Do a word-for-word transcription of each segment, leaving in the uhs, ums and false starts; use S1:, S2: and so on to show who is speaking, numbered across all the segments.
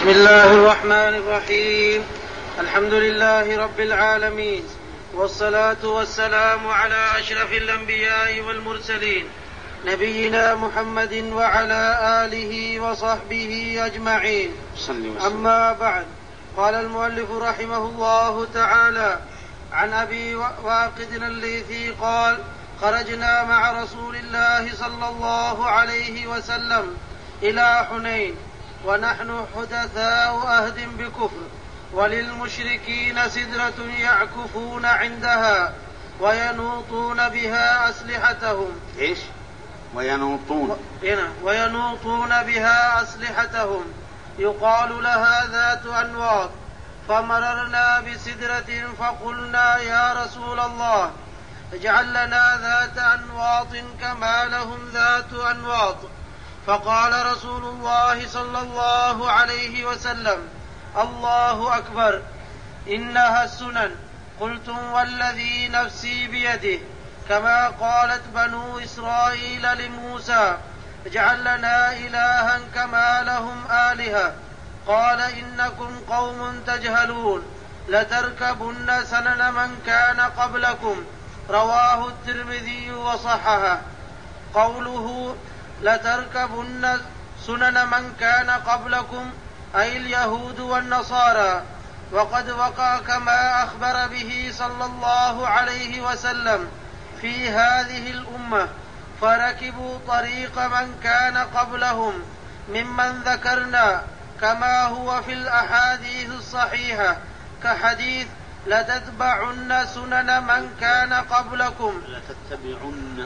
S1: بسم الله الرحمن الرحيم. الحمد لله رب العالمين، والصلاة والسلام على أشرف الأنبياء والمرسلين نبينا محمد وعلى آله وصحبه أجمعين. أما بعد، قال المؤلف رحمه الله تعالى: عن أبي واقد الليثي قال: خرجنا مع رسول الله صلى الله عليه وسلم إلى حنين ونحن حدثاء أهد بكفر، وللمشركين سدرة يعكفون عندها وينوطون بها أسلحتهم.
S2: إيش؟ وينوطون
S1: وينوطون بها أسلحتهم يقال لها ذات أنواط. فمررنا بسدرة فقلنا: يا رسول الله، اجعل لنا ذات أنواط كما لهم ذات أنواط. فقال رسول الله صلى الله عليه وسلم: الله أكبر، إنها السنن. قلتم: والذي نفسي بيده، كما قالت بنو إسرائيل لموسى: اجعل لنا إلها كما لهم آلهة. قال: إنكم قوم تجهلون، لتركبن سنن من كان قبلكم. رواه الترمذي وصححه. قوله لتركبن سنن من كان قبلكم أي اليهود والنصارى، وقد وقع كما أخبر به صلى الله عليه وسلم في هذه الأمة، فركبوا طريق من كان قبلهم ممن ذكرنا، كما هو في الأحاديث الصحيحة، كحديث لتتبعن سنن من كان قبلكم
S2: لتتبعن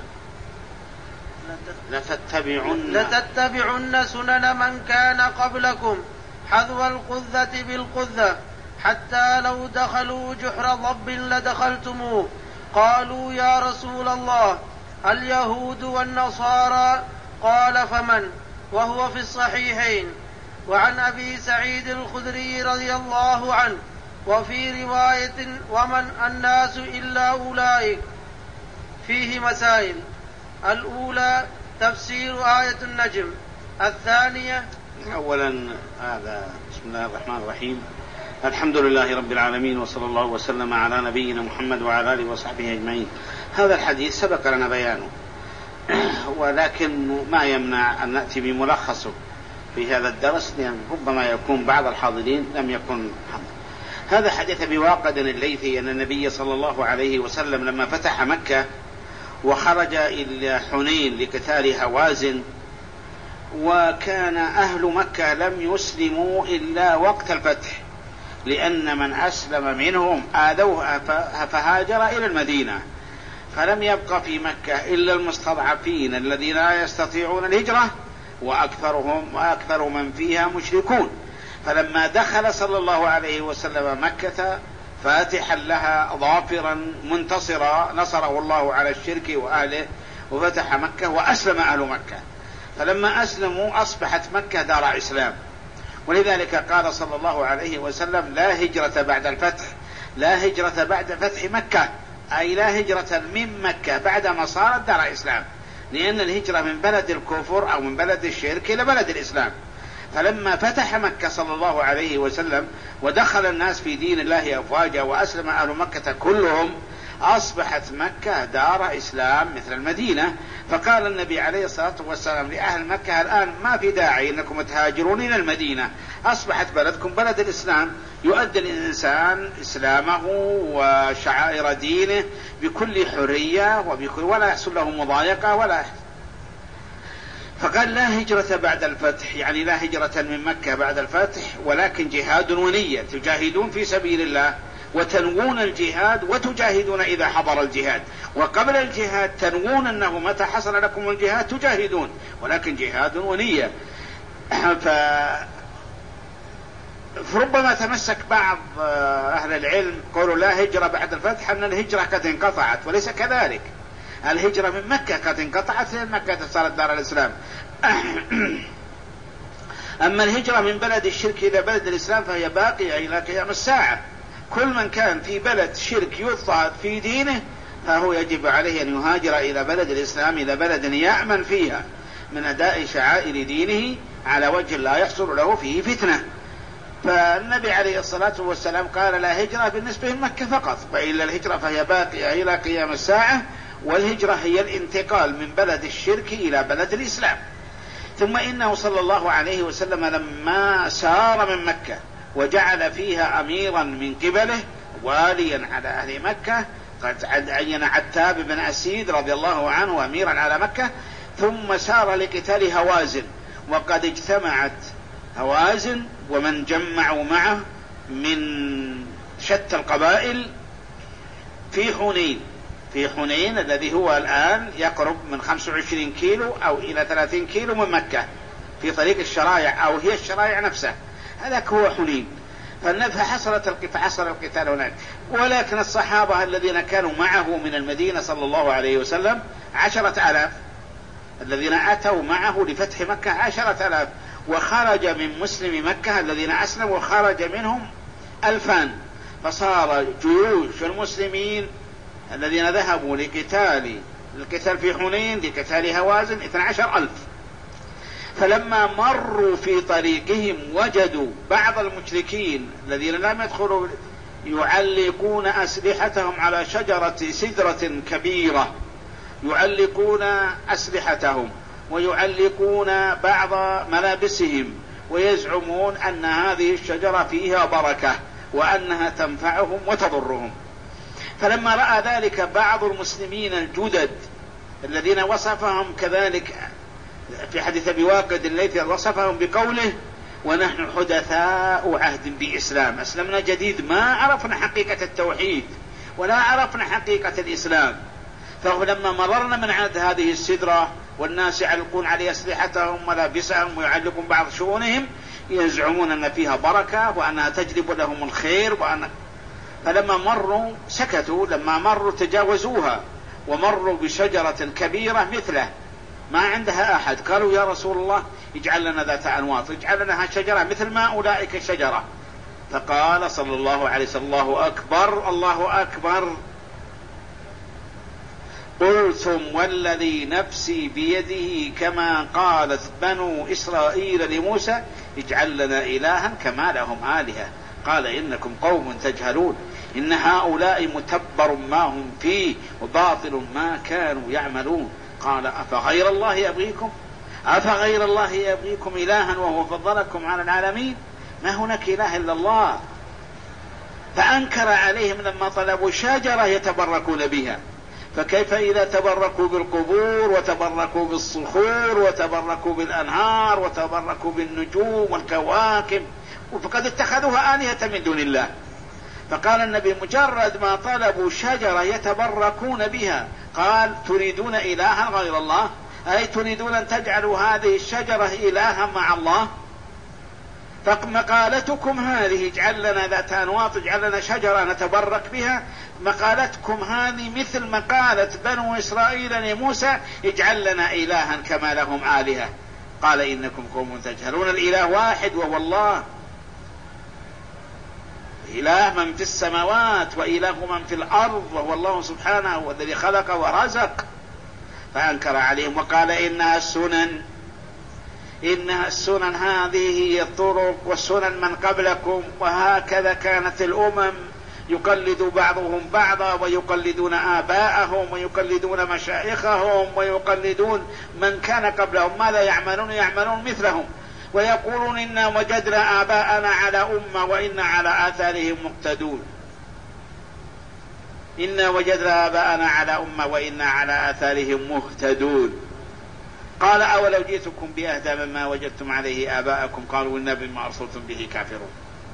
S2: لتتبعن
S1: لتتبعن سنن من كان قبلكم حذو القذة بالقذة، حتى لو دخلوا جحر ضب لدخلتموه. قالوا: يا رسول الله، اليهود والنصارى؟ قال: فمن؟ وهو في الصحيحين. وعن أبي سعيد الخدري رضي الله عنه وفي رواية: ومن الناس إلا أولئك. فيه مسائل: الأولى تفسير آية النجم. الثانية:
S2: أولا هذا بسم الله الرحمن الرحيم، الحمد لله رب العالمين، وصلى الله وسلم على نبينا محمد وعلى آله وصحبه أجمعين. هذا الحديث سبق لنا بيانه، ولكن ما يمنع أن نأتي بملخصه في هذا الدرس، لأن ربما يكون بعض الحاضرين لم يكن حضر. هذا حديث أبي واقد الليثي أن النبي صلى الله عليه وسلم لما فتح مكة وخرج إلى حنين لقتال هوازن، وكان أهل مكة لم يسلموا إلا وقت الفتح، لأن من أسلم منهم آذوه فهاجر إلى المدينة، فلم يبق في مكة إلا المستضعفين الذين لا يستطيعون الهجرة، وأكثرهم وأكثر من فيها مشركون. فلما دخل صلى الله عليه وسلم مكة فاتحا لها ظافرا منتصرا، نصره الله على الشرك وأهله وفتح مكة وأسلم أهل مكة. فلما أسلموا أصبحت مكة دار إسلام، ولذلك قال صلى الله عليه وسلم: لا هجرة بعد الفتح، لا هجرة بعد فتح مكة، أي لا هجرة من مكة بعدما صارت دار إسلام، لأن الهجرة من بلد الكفر أو من بلد الشرك إلى بلد الإسلام. فلما فتح مكة صلى الله عليه وسلم ودخل الناس في دين الله أفواجا وأسلم أهل مكة كلهم، أصبحت مكة دار إسلام مثل المدينة. فقال النبي عليه الصلاة والسلام لأهل مكة: الآن ما في داعي أنكم تهاجرون إلى المدينة، أصبحت بلدكم بلد الإسلام، يؤدي الإنسان إسلامه وشعائر دينه بكل حرية وبكل ولا يحصل له مضايقة ولا يحصل. فقال: لا هجرة بعد الفتح، يعني لا هجرة من مكة بعد الفتح، ولكن جهاد ونية، تجاهدون في سبيل الله وتنوون الجهاد وتجاهدون إذا حضر الجهاد، وقبل الجهاد تنوون أنه متى حصل لكم الجهاد تجاهدون، ولكن جهاد ونية. ف... فربما تمسك بعض أهل العلم قولوا لا هجرة بعد الفتح أن الهجرة قد انقطعت، وليس كذلك. الهجرة من مكة قد انقطعت لأن مكة صارت دار الإسلام. أما الهجرة من بلد الشرك إلى بلد الإسلام فهي باقية إلى قيام الساعة. كل من كان في بلد شرك يضطهد في دينه فهو يجب عليه أن يهاجر إلى بلد الإسلام، إلى بلد يأمن فيها من أداء شعائر دينه على وجه لا يحصل له فيه فتنة. فالنبي عليه الصلاة والسلام قال لا هجرة بالنسبة لمكة فقط، وإلا الهجرة فهي باقية إلى قيام الساعة، والهجرة هي الانتقال من بلد الشرك إلى بلد الإسلام. ثم إنه صلى الله عليه وسلم لما سار من مكة وجعل فيها أميرا من قبله واليا على أهل مكة، قد عين عتاب بن أسيد رضي الله عنه أميرا على مكة، ثم سار لقتال هوازن، وقد اجتمعت هوازن ومن جمعوا معه من شتى القبائل في حنين، في حنين الذي هو الآن يقرب من خمسة وعشرين كيلو أو إلى ثلاثين كيلو من مكة في طريق الشرايع أو هي الشرايع نفسها، هذاك هو حنين. فحصلت فحصل القتال هناك، ولكن الصحابة الذين كانوا معه من المدينة صلى الله عليه وسلم عشرة آلاف، الذين أتوا معه لفتح مكة عشرة آلاف، وخرج من مسلم مكة الذين أسلموا وخرج منهم ألفان، فصار جيوش المسلمين الذين ذهبوا لقتال القتال في حنين لقتال هوازن اثني عشر ألف. فلما مروا في طريقهم وجدوا بعض المشركين الذين لم يدخلوا يعلقون أسلحتهم على شجرة سدرة كبيرة، يعلقون أسلحتهم ويعلقون بعض ملابسهم، ويزعمون أن هذه الشجرة فيها بركة وأنها تنفعهم وتضرهم. فلما رأى ذلك بعض المسلمين الجدد الذين وصفهم كذلك في حديث أبي واقد الليثي وصفهم بقوله ونحن حدثاء عهد بإسلام، أسلمنا جديد، ما عرفنا حقيقة التوحيد ولا عرفنا حقيقة الإسلام. فلما مررنا من عند هذه السدرة والناس يعلقون على أسلحتهم ملابسهم ويعلقون بعض شؤونهم، يزعمون أن فيها بركة وأنها تجلب لهم الخير وأن... فلما مروا سكتوا، لما مروا تجاوزوها ومروا بشجرة كبيرة مثله ما عندها أحد، قالوا يا رسول الله اجعل لنا ذات أنواط، اجعل لنا شجرة مثل ما أولئك الشجرة. فقال صلى الله عليه وسلم الله أكبر الله أكبر، قلتم والذي نفسي بيده كما قالت بنو إسرائيل لموسى اجعل لنا إلها كما لهم آلهة، قال إنكم قوم تجهلون، إن هؤلاء متبر ما هم فيه وباطل ما كانوا يعملون. قال أفغير الله يبغيكم أفغير الله يبغيكم إلها وهو فضلكم على العالمين، ما هناك إله إلا الله. فأنكر عليهم لما طلبوا شجرة يتبركون بها، فكيف إذا تبركوا بالقبور وتبركوا بالصخور وتبركوا بالأنهار وتبركوا بالنجوم والكواكب، فقد اتخذوها آلهة من دون الله. فقال النبي مجرد ما طلبوا شجرة يتبركون بها قال تريدون إلها غير الله، أي تريدون أن تجعلوا هذه الشجرة إلها مع الله. فمقالتكم هذه اجعل لنا ذات أنواط، اجعل لنا شجرة نتبرك بها، مقالتكم هذه مثل مقالة بنو إسرائيل لموسى اجعل لنا إلها كما لهم آلهة، قال إنكم قوم تجهلون. الإله واحد وهو الله، إله من في السماوات وإله من في الأرض وهو الله سبحانه والذي خلق ورزق. فأنكر عليهم وقال إنها السنن، إنها السنن هذه هي الطرق والسنن من قبلكم، وهكذا كانت الأمم يقلد بعضهم بعضا ويقلدون آباءهم ويقلدون مشايخهم ويقلدون من كان قبلهم، ماذا يعملون؟ يعملون مثلهم، ويقولون إنا وجدنا آباءنا على أمة وإنا على آثارهم مقتدون، إنا وجدنا آباءنا على أمة وإنا على آثارهم مهتدون. قال أولو جئتكم بأهدى مما وجدتم عليه آباءكم قالوا إنا بما أرسلتم به كافرون.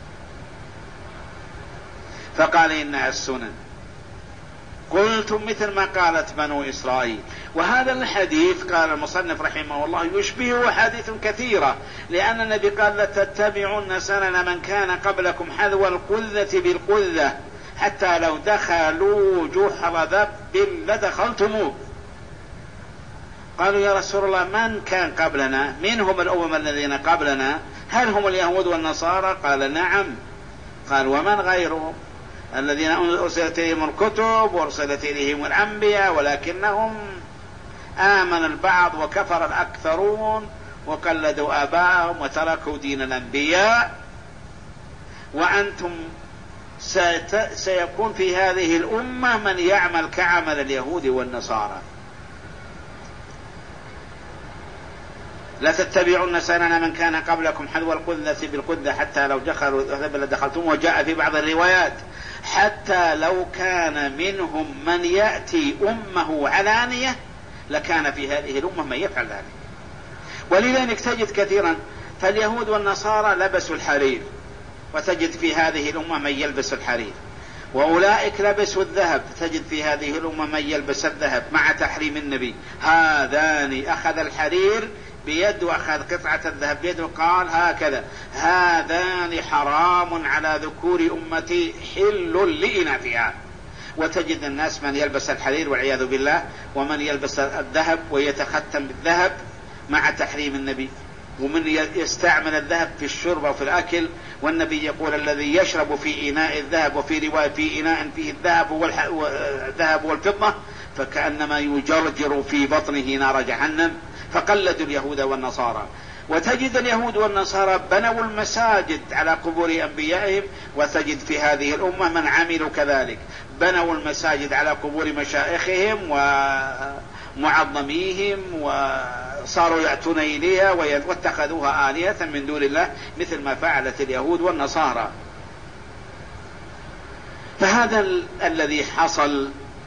S2: فقال إنها السنن، قلتم مثل ما قالت بنو إسرائيل. وهذا الحديث قال المصنف رحمه الله يشبه حديث كثيرة، لأن النبي قال لتتبعن سنن من كان قبلكم حذو القذة بالقذة حتى لو دخلوا جحر ذب لدخلتموه. قالوا يا رسول الله من كان قبلنا؟ من هم الأمم الذين قبلنا؟ هل هم اليهود والنصارى؟ قال نعم. قال ومن غيرهم؟ الذين أرسلت إليهم الكتب وأرسلت إليهم الأنبياء ولكنهم آمن البعض وكفر الأكثرون وقلدوا آباءهم وتركوا دين الأنبياء وأنتم سيكون في هذه الأمة من يعمل كعمل اليهود والنصارى. لا تتبعون سنن من كان قبلكم حذو القذة بالقذة حتى لو دخلوا لدخلتم. وجاء في بعض الروايات حتى لو كان منهم من يأتي أمه علانية لكان في هذه الأمة من يفعل ذلك. ولذلك تجد كثيرا فاليهود والنصارى لبسوا الحرير، وتجد في هذه الأمة من يلبس الحرير، وأولئك لبسوا الذهب، تجد في هذه الأمة من يلبس الذهب مع تحريم النبي. هذان أخذ الحرير بيد وأخذ قطعة الذهب بيد وقال هكذا هذان حرام على ذكور أمتي حل لإناثها. وتجد الناس من يلبس الحرير والعياذ بالله، ومن يلبس الذهب ويتختم بالذهب مع تحريم النبي، ومن يستعمل الذهب في الشرب وفي الأكل. والنبي يقول الذي يشرب في إناء الذهب، وفي رواية في إناء فيه الذهب والذهب والفضة فكأنما يجرجر في بطنه نار جهنم. فقلدوا اليهود والنصارى. وتجد اليهود والنصارى بنوا المساجد على قبور أنبيائهم، وتجد في هذه الأمة من عملوا كذلك، بنوا المساجد على قبور مشائخهم ومعظميهم وصاروا يأتون إليها واتخذوها آلهة من دون الله مثل ما فعلت اليهود والنصارى. فهذا ال- الذي حصل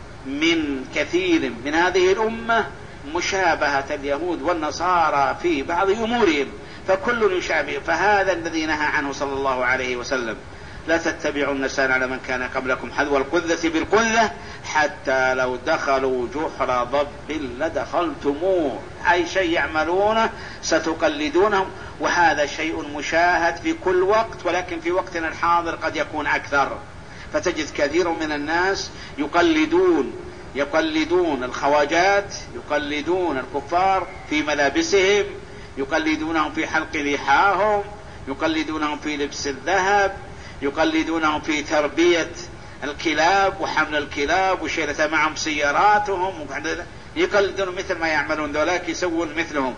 S2: من كثير من هذه الأمة مشابهة اليهود والنصارى في بعض أمورهم، فكل يشابه. فهذا الذي نهى عنه صلى الله عليه وسلم لا تتبعون سنن من كان قبلكم حذو القذة بالقذة حتى لو دخلوا جحر ضب لدخلتموه. أي شيء يعملونه ستقلدونهم، وهذا شيء مشاهد في كل وقت، ولكن في وقتنا الحاضر قد يكون أكثر. فتجد كثير من الناس يقلدون يقلدون الخواجات، يقلدون الكفار في ملابسهم، يقلدونهم في حلق لحاهم، يقلدونهم في لبس الذهب، يقلدونهم في تربية الكلاب وحمل الكلاب وشيلة معهم سياراتهم، يقلدون مثل ما يعملون ذولاك يسوون مثلهم.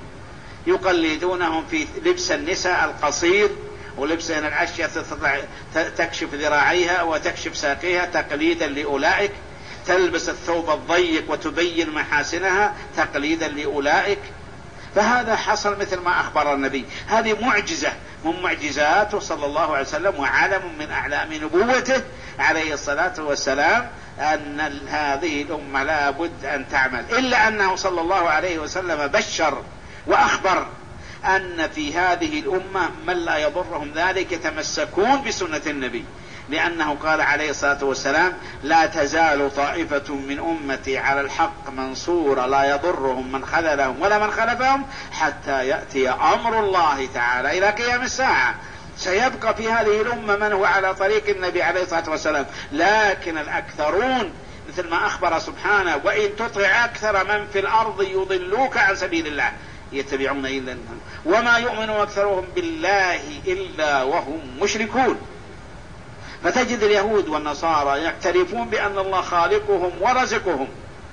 S2: يقلدونهم في لبس النساء القصير ولبس الأشياء تكشف ذراعيها وتكشف ساقيها تقليدا لأولئك، تلبس الثوب الضيق وتبين محاسنها تقليدا لأولئك. فهذا حصل مثل ما أخبر النبي. هذه معجزة من معجزاته صلى الله عليه وسلم، وعلم من أعلام نبوته عليه الصلاة والسلام، أن هذه الأمة لا بد أن تعمل. إلا أنه صلى الله عليه وسلم بشر وأخبر أن في هذه الأمة من لا يضرهم ذلك يتمسكون بسنة النبي، لأنه قال عليه الصلاة والسلام لا تزال طائفة من أمتي على الحق منصورة لا يضرهم من خذلهم ولا من خلفهم حتى يأتي أمر الله تعالى إلى قيام الساعة. سيبقى في هذه الأمة من هو على طريق النبي عليه الصلاة والسلام، لكن الأكثرون مثل ما أخبر سبحانه وإن تطع أكثر من في الأرض يضلوك عن سبيل الله يتبعون إلا النهم وما يؤمن أكثرهم بالله إلا وهم مشركون. فتجد اليهود والنصارى يعترفون بأن الله خالقهم ورزقهم،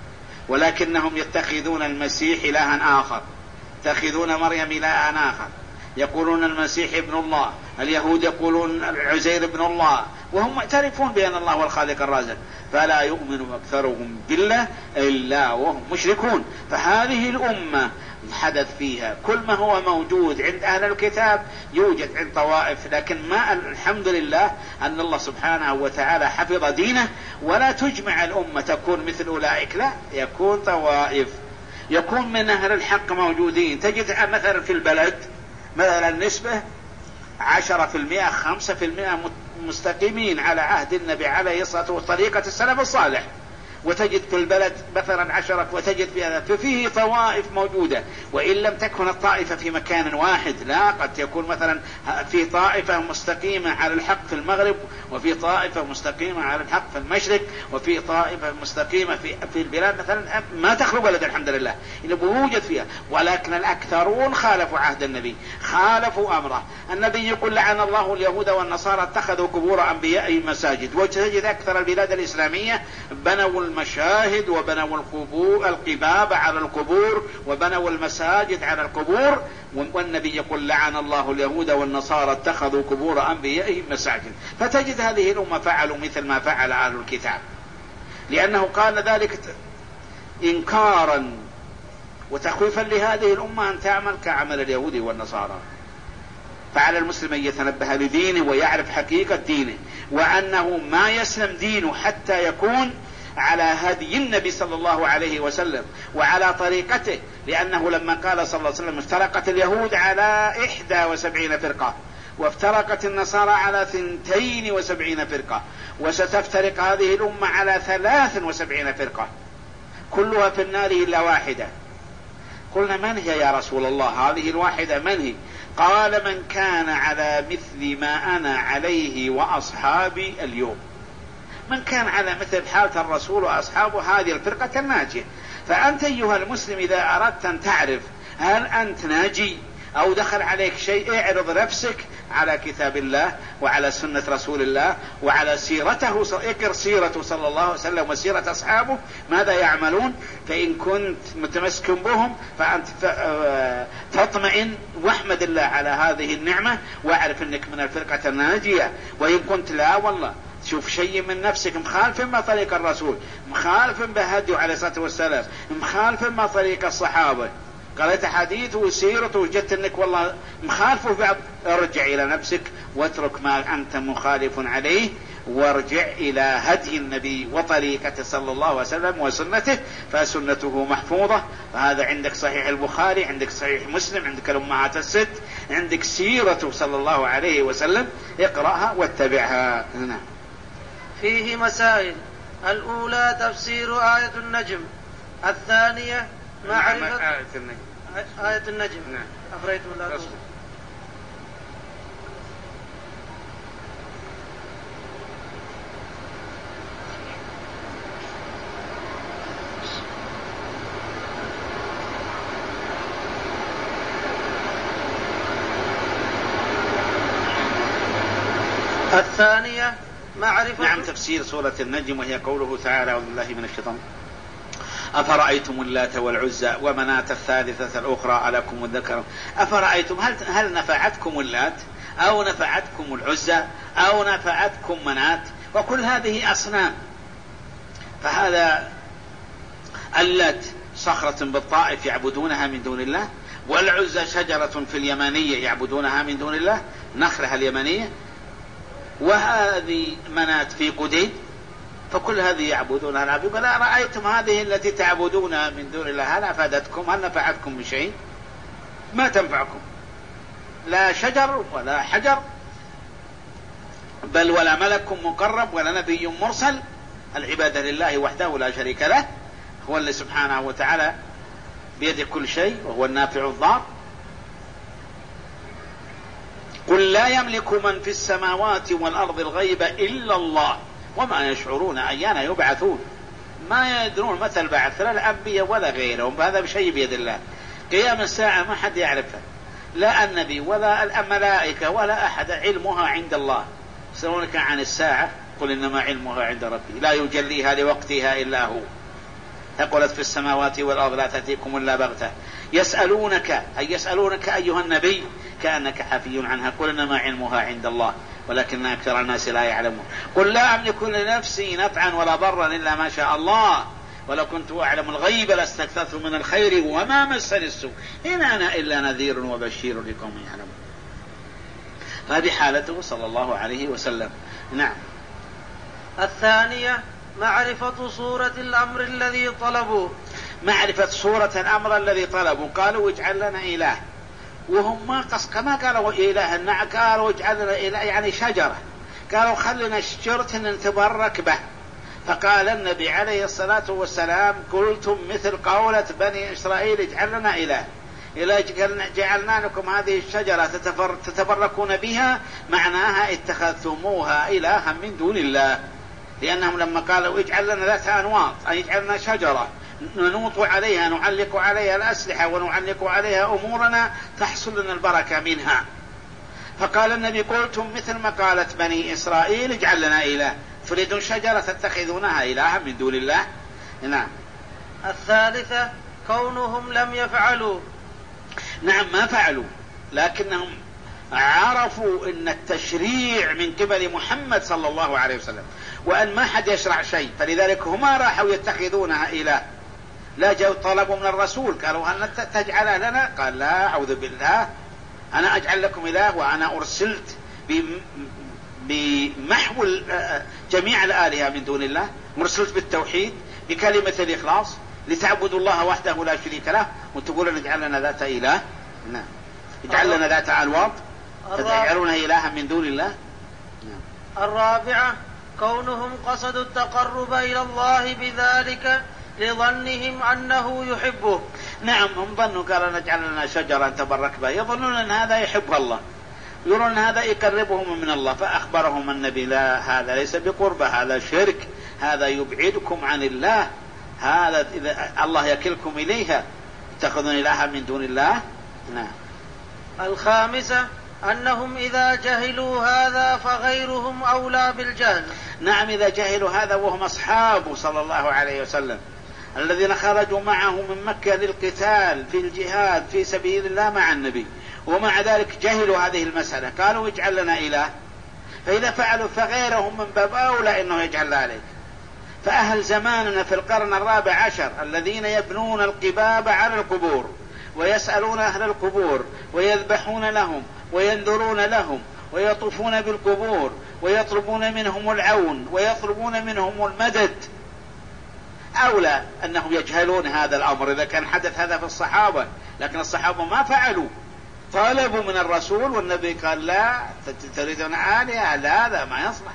S2: ولكنهم يتخذون المسيح إلها آخر، يتخذون مريم إلها آخر، يقولون المسيح ابن الله، اليهود يقولون العزير ابن الله، وهم معترفون بأن الله هو الخالق الرازق. فلا يؤمن أكثرهم بالله إلا وهم مشركون. فهذه الأمة حدث فيها كل ما هو موجود عند أهل الكتاب يوجد عند طوائف، لكن ما الحمد لله أن الله سبحانه وتعالى حفظ دينه، ولا تجمع الأمة تكون مثل أولئك، لا، يكون طوائف، يكون من أهل الحق موجودين. تجد مثلا في البلد مثلا نسبة عشرة في المئة خمسة في المئة مستقيمين على عهد النبي عليه الصلاة والسلام طريقة السلف الصالح، وتجد في البلد مثلا عشرة، وتجد في هذا ففيه طوائف موجودة. وإن لم تكن الطائفة في مكان واحد، لا، قد يكون مثلا في طائفة مستقيمة على الحق في المغرب، وفي طائفة مستقيمة على الحق في المشرق، وفي طائفة مستقيمة في في البلاد مثلا ما تخلو بلد الحمد لله إنه بوجد فيها، ولكن الأكثرون خالفوا عهد النبي، خالفوا أمره. النبي يقول لعن الله اليهود والنصارى اتخذوا قبور أنبيائهم مساجد. وتجد أكثر البلاد الإسلامية بنوا المشاهد وبنوا القبور القباب على القبور وبنوا المساجد على القبور. والنبي يقول لعن الله اليهود والنصارى اتخذوا قبور أنبيائهم مساجد. فتجد هذه الأمة فعلوا مثل ما فعل أهل الكتاب، لأنه قال ذلك إنكارا وتخويفا لهذه الأمة أن تعمل كعمل اليهود والنصارى. فعلى المسلم أن يتنبه لدينه ويعرف حقيقة دينه، وأنه ما يسلم دينه حتى يكون على هدي النبي صلى الله عليه وسلم وعلى طريقته. لأنه لما قال صلى الله عليه وسلم افترقت اليهود على إحدى وسبعين فرقة وافترقت النصارى على ثنتين وسبعين فرقة وستفترق هذه الأمة على ثلاث وسبعين فرقة كلها في النار إلا واحدة. قلنا من هي يا رسول الله هذه الواحدة من هي؟ قال من كان على مثل ما أنا عليه وأصحابي اليوم. من كان على مثل حالة الرسول وأصحابه هذه الفرقة الناجية. فأنت أيها المسلم إذا أردت أن تعرف هل أنت ناجي أو دخل عليك شيء، اعرض نفسك على كتاب الله وعلى سنة رسول الله وعلى سيرته، اقر سيرته صلى الله عليه وسلم وسيرة أصحابه ماذا يعملون. فإن كنت متمسك بهم فأنت تطمئن واحمد الله على هذه النعمة واعرف أنك من الفرقة الناجية. وإن كنت لا والله شوف شيء من نفسك مخالف ما طريق الرسول، مخالف بهديه عليه الصلاة والسلام، مخالف ما طريق الصحابة، قرأت حديثه وسيرته وجدت انك والله مخالفه بعض، ارجع الى نفسك واترك ما انت مخالف عليه وارجع الى هدي النبي وطريقته صلى الله عليه وسلم وسنته، فسنته محفوظة. فهذا عندك صحيح البخاري، عندك صحيح مسلم، عندك الأمهات الست، عندك سيرته صلى الله عليه وسلم، اقرأها واتبعها. هنا
S1: فيه مسائل: الأولى تفسير آية النجم، الثانية معرفة
S2: آية النجم.
S1: آية النجم.
S2: نعم.
S1: أفريتم الله. الثانية معرفة.
S2: نعم. تفسير سورة النجم وهي قوله تعالى: أعوذ بالله من الشيطان: أفرأيتم اللات والعزى ومناة الثالثة الأخرى ألكم الذكر. أفرأيتم هل, هل نفعتكم اللات أو نفعتكم العزى أو نفعتكم مناة؟ وكل هذه أصنام. فهذا اللات صخرة بالطائف يعبدونها من دون الله، والعزى شجرة في اليمانية يعبدونها من دون الله، نخلها اليمانية، وهذه مناة في قديد، فكل هذه يعبدونها. يقول: أرأيتم هذه التي تعبدونها من دون الله هل أفادتكم؟ هل نفعتكم بشيء؟ ما تنفعكم، لا شجر ولا حجر، بل ولا ملك مقرب ولا نبي مرسل. العبادة لله وحده لا شريك له، هو اللي سبحانه وتعالى بيده كل شيء وهو النافع الضار. قل لا يملك من في السماوات والأرض الغيب إلا الله وما يشعرون أيان يبعثون. ما يدرون متى البعث، لا الأنبياء ولا غيرهم، هذا بشيء بيد الله. قيام الساعة ما حد يعرفها، لا النبي ولا الملائكة ولا أحد، علمها عند الله. يسألونك عن الساعة قل إنما علمها عند ربي لا يجليها لوقتها إلا هو، ثقلت في السماوات والأرض لا تأتيكم إلا بغتة. يسألونك أي يسألونك أيها النبي كأنك حفي عنها، قل إنما علمها عند الله ولكن أكثر الناس لا يعلمون. قل لا أملك لنفسي نفعا ولا ضرا إلا ما شاء الله ولو كنت أعلم الغيب لاستكثرت من الخير وما مسني السوء إن أنا إلا نذير وبشير لقوم يعلمون. هذه حالته صلى الله عليه وسلم. نعم.
S1: الثانية معرفة صورة الأمر الذي طلبوا.
S2: معرفة صورة الأمر الذي طلبوا، قالوا اجعل لنا إله، وهم ما قص كما قالوا إله النعم، قالوا اجعل لنا إله يعني شجرة، قالوا خلنا شجرة نتبرك به. فقال النبي عليه الصلاة والسلام: قلتم مثل قولة بني إسرائيل اجعل لنا إله، إذا جعلنا لكم هذه الشجرة تتبركون بها معناها اتخذتموها إلها من دون الله. لأنهم لما قالوا اجعل لنا ذات أنواط أي اجعل لنا شجرة ننوط عليها نعلق عليها الأسلحة ونعلق عليها أمورنا تحصل لنا البركة منها. فقال النبي: قلتم مثل ما قالت بني إسرائيل اجعل لنا إله، تريدون شجرة تتخذونها إلها من دون الله. نعم.
S1: الثالثة كونهم لم يفعلوا.
S2: نعم ما فعلوا، لكنهم عرفوا ان التشريع من قبل محمد صلى الله عليه وسلم، وان ما حد يشرع شيء، فلذلك هما راحوا يتخذونها إله. لا جو طلبوا من الرسول قالوا هل تجعل لنا؟ قال لا أعوذ بالله، أنا أجعل لكم إله وأنا أرسلت بمحو جميع الآلهة من دون الله، مرسلت بالتوحيد بكلمة الإخلاص لتعبدوا الله وحده لا شريك له، وتقولون اجعل لنا ذات إله؟ نعم. اجعل لنا ذات ألواط فتجعلونها إلها من دون الله.
S1: نعم. الرابعة كونهم قصدوا التقرب إلى الله بذلك لظنهم أنه يحبه.
S2: نعم هم ظنوا قالوا نجعل لنا شجرة نتبرك بها، يظنون أن هذا يحب الله، يرون أن هذا يقربهم من الله، فأخبرهم النبي لا هذا ليس بقربة، هذا شرك، هذا يبعدكم عن الله، هذا إذا الله يكلكم إليها تأخذون إلها من دون الله. نعم.
S1: الخامسة أنهم إذا جهلوا هذا فغيرهم أولى بالجهل.
S2: نعم إذا جهلوا هذا وهم أصحابه صلى الله عليه وسلم الذين خرجوا معه من مكة للقتال في الجهاد في سبيل الله مع النبي، ومع ذلك جهلوا هذه المسألة، قالوا اجعل لنا إله، فإذا فعلوا فغيرهم من باب أولى إنه يجعل ذلك. فأهل زماننا في القرن الرابع عشر الذين يبنون القباب على القبور ويسألون أهل القبور ويذبحون لهم وينذرون لهم ويطوفون بالقبور ويطلبون منهم العون ويطلبون منهم المدد، أولى أنهم يجهلون هذا الأمر إذا كان حدث هذا في الصحابة، لكن الصحابة ما فعلوا، طالبوا من الرسول والنبي قال لا تريدون آلهة، لا هذا ما يصلح.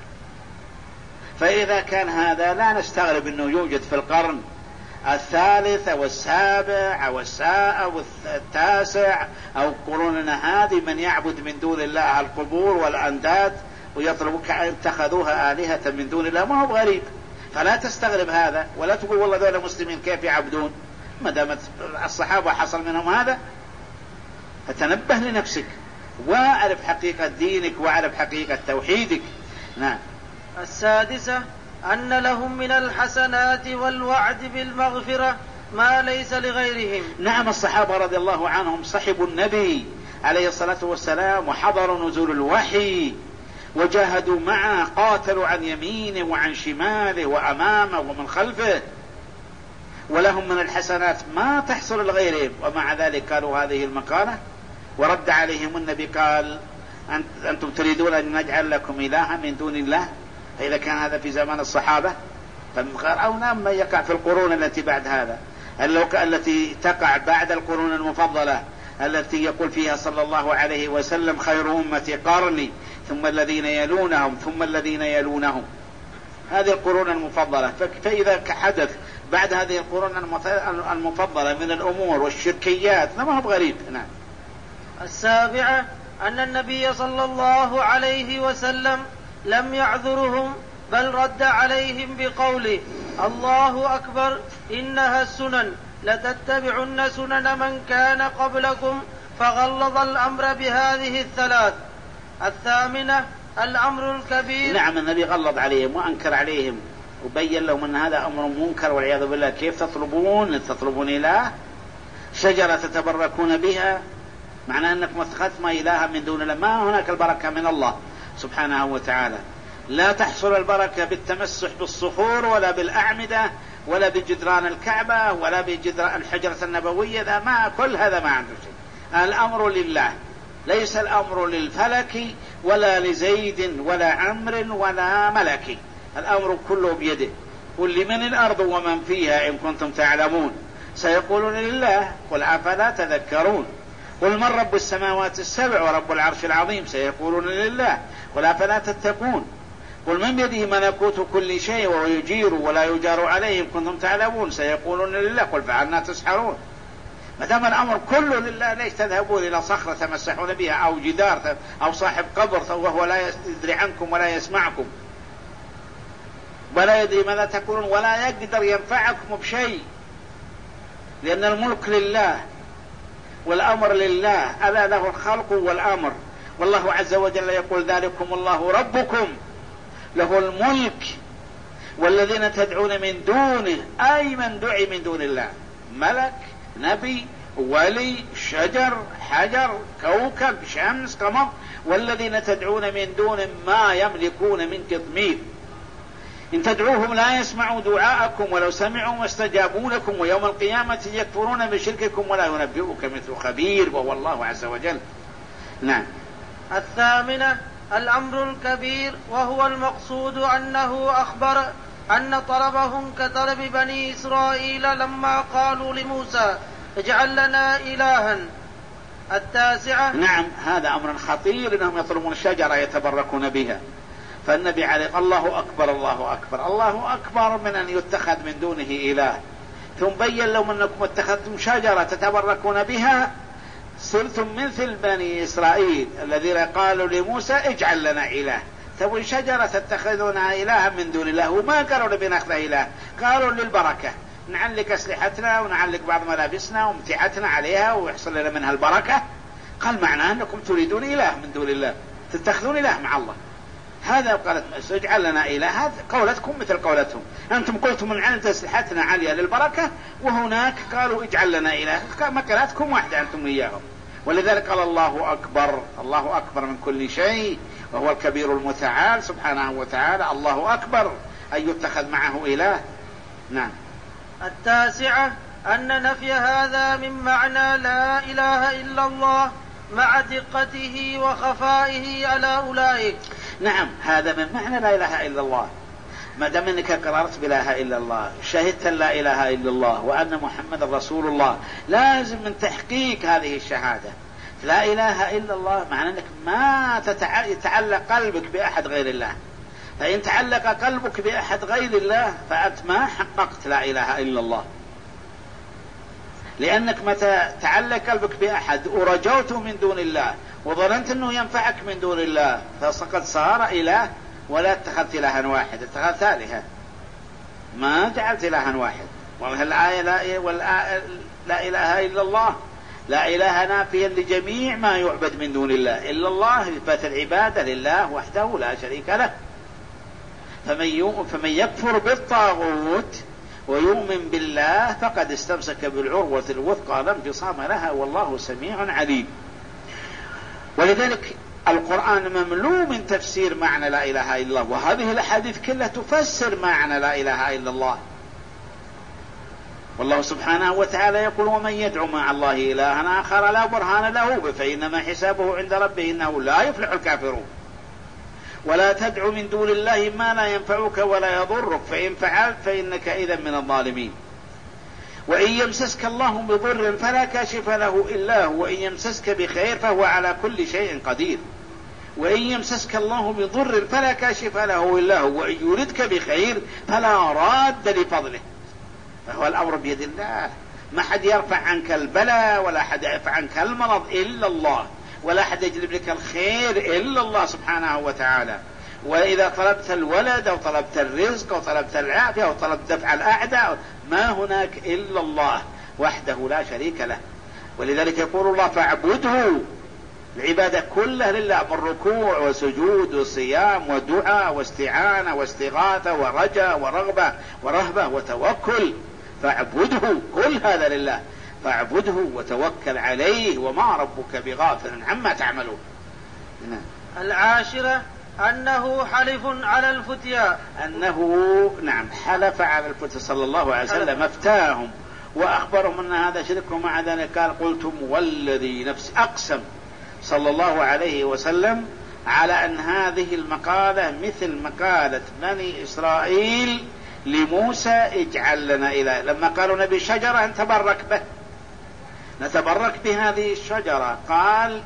S2: فإذا كان هذا لا نستغرب أنه يوجد في القرن الثالث أو السابع أو التاسع أو قروننا هذه من يعبد من دون الله القبور والأنداد ويطلبك اتخذوها آلهة من دون الله، ما هو غريب. فلا تستغرب هذا ولا تقول والله ذولا مسلمين كيف يعبدون، ما دامت الصحابة حصل منهم هذا. فتنبه لنفسك واعرف حقيقة دينك واعرف حقيقة توحيدك. نعم.
S1: السادسة أن لهم من الحسنات والوعد بالمغفرة ما ليس لغيرهم.
S2: نعم الصحابة رضي الله عنهم صحبوا النبي عليه الصلاة والسلام وحضروا نزول الوحي وجاهدوا معه، قاتلوا عن يمينه وعن شماله وأمامه ومن خلفه، ولهم من الحسنات ما تحصل لغيرهم، ومع ذلك قالوا هذه المقالة. ورد عليهم النبي قال أنتم تريدون أن نجعل لكم إلها من دون الله؟ فإذا كان هذا في زمان الصحابة أو نعم ما يقع في القرون التي بعد هذا، التي تقع بعد القرون المفضلة التي يقول فيها صلى الله عليه وسلم خير أمتي قرني ثم الذين يلونهم ثم الذين يلونهم، هذه القرون المفضلة. فإذا حدث بعد هذه القرون المفضلة من الأمور والشركيات ما هو غريب. نعم.
S1: السابعة أن النبي صلى الله عليه وسلم لم يعذرهم بل رد عليهم بقوله الله أكبر إنها السنن لتتبعن سنن من كان قبلكم، فغلظ الأمر بهذه الثلاث. الثامنة الأمر الكبير.
S2: نعم النبي غلظ عليهم وأنكر عليهم وبين لهم أن هذا أمر منكر والعياذ بالله. كيف تطلبون تطلبون إله شجرة تتبركون بها، معناه أنكم اتخذتم إلها من دون الله، ما هناك البركة من الله سبحانه وتعالى. لا تحصل البركة بالتمسح بالصخور ولا بالأعمدة ولا بجدران الكعبة ولا بجدران الحجرة النبوية، ذا ما كل هذا ما عنده شيء. الأمر لله، ليس الأمر للفلك ولا لزيد ولا عمر ولا ملك، الأمر كله بيده. قل لمن الأرض ومن فيها إن كنتم تعلمون سيقولون لله قل أفلا تذكرون. قل من رب السماوات السبع ورب العرش العظيم سيقولون لله قل أفلا تتقون. قل من بيده ملكوت كل شيء وهو يجير ولا يجار عليه إن كنتم تعلمون سيقولون لله قل فعلنا تسحرون. ما دام الأمر كله لله ليش تذهبون إلى صخرة تمسحون بها أو جدار أو صاحب قبر وهو لا يدري عنكم ولا يسمعكم ولا يدري ماذا تقولون ولا يقدر ينفعكم بشيء، لأن الملك لله والأمر لله، ألا له الخلق والأمر. والله عز وجل يقول ذلكم الله ربكم له الملك والذين تدعون من دونه أي من دعي من دون الله، ملك، نبي، ولي، شجر، حجر، كوكب، شمس، قمر، والذين تدعون من دون ما يملكون من قطمير إن تدعوهم لا يسمعوا دعاءكم ولو سمعوا ما استجابوا لكم ويوم القيامة يكفرون بشرككم ولا ينبئك مثل خبير وهو الله عز وجل. نعم.
S1: الثامنة الأمر الكبير، وهو المقصود أنه أخبر أن طلبهم كطلب بني إسرائيل لما قالوا لموسى اجعل لنا إلها. التاسعة.
S2: نعم، هذا أمر خطير، إنهم يطلبون الشجرة يتبركون بها، فالنبي عليه الله أكبر الله أكبر الله أكبر من أن يتخذ من دونه إله، ثم بين لهم أنكم اتخذتم شجرة تتبركون بها صرتم مثل بني إسرائيل الذين قالوا لموسى اجعل لنا إله. تبون شجرة تتخذونها إلها من دون الله، وما قالوا نبي ناخذ إله، قالوا للبركة، نعلق أسلحتنا ونعلق بعض ملابسنا ومتعتنا عليها ويحصل لنا منها البركة. قال معناه أنكم تريدون إله من دون الله، تتخذون إله مع الله. هذا قالت اجعل لنا إله، هذا قولتكم مثل قولتهم، أنتم قلتم من عند أسلحتنا عالية للبركة، وهناك قالوا اجعل لنا إله، مكانتكم واحدة أنتم إياهم. ولذلك قال الله أكبر الله أكبر من كل شيء وهو الكبير المتعال سبحانه وتعالى. الله أكبر أن يتخذ معه إله. نعم.
S1: التاسعة أن نفي هذا من معنى لا إله إلا الله مع دقته وخفائه على أولئك.
S2: نعم، هذا من معنى لا إله إلا الله. ما دام انك قررت بلا اله الا الله، شهدت لا اله الا الله وان محمد رسول الله، لازم من تحقيق هذه الشهاده لا اله الا الله معنى انك ما يتعلق قلبك باحد غير الله. فان تعلق قلبك باحد غير الله فانت ما حققت لا اله الا الله، لانك متى تعلق قلبك باحد ورجوته من دون الله وظننت انه ينفعك من دون الله فقد صار اله، ولا اتخذت إلها واحد، اتخذت آلهة، ما جعلت إلها واحد. والله الآية لا, والآية لا إله إلا الله، لا إله نافيا لجميع ما يعبد من دون الله إلا الله، إثبات العبادة لله وحده لا شريك له. فمن, فمن يكفر بالطاغوت ويؤمن بالله فقد استمسك بالعروة الوثقى لا انفصام لها والله سميع عليم. ولذلك القرآن مملوء من تفسير معنى لا إله إلا الله، وهذه الأحاديث كلها تفسر معنى لا إله إلا الله. والله سبحانه وتعالى يقول ومن يدعو مع الله إلها آخر لا برهان له فإنما حسابه عند ربه إنه لا يفلح الكافرون. ولا تدع من دون الله ما لا ينفعك ولا يضرك فإن فعلت فإنك إذا من الظالمين. وإن يمسسك الله بضر فلا كاشف له إلا هو وإن يمسسك بخير فهو على كل شيء قدير. وإن يمسسك الله بضر فلا كاشف له إلا هو وإن يردك بخير فلا راد لفضله. فهو الأمر بيد الله، ما حد يرفع عنك البلاء ولا حد يرفع عنك المرض إلا الله، ولا حد يجلب لك الخير إلا الله سبحانه وتعالى. وإذا طلبت الولد أو طلبت الرزق أو طلبت العافية أو طلبت دفع الأعداء ما هناك إلا الله وحده لا شريك له. ولذلك يقول الله فاعبده، العبادة كلها لله، من ركوع وسجود وصيام ودعاء واستعانة واستغاثة ورجاء ورغبة ورهبة وتوكل، فاعبده، كل هذا لله، فاعبده وتوكل عليه وما ربك بغافل عما تعملون.
S1: العاشرة أنه حلف على الفتيا،
S2: أنه نعم حلف على الفتيا صلى الله عليه وسلم، افتاهم وأخبرهم أن هذا شرك، ومع ذلك قال قلتم والذي نفس، أقسم صلى الله عليه وسلم على أن هذه المقالة مثل مقالة بني إسرائيل لموسى اجعل لنا إله، لما قالوا نبي شجرة نتبرك به، نتبرك بهذه الشجرة، قال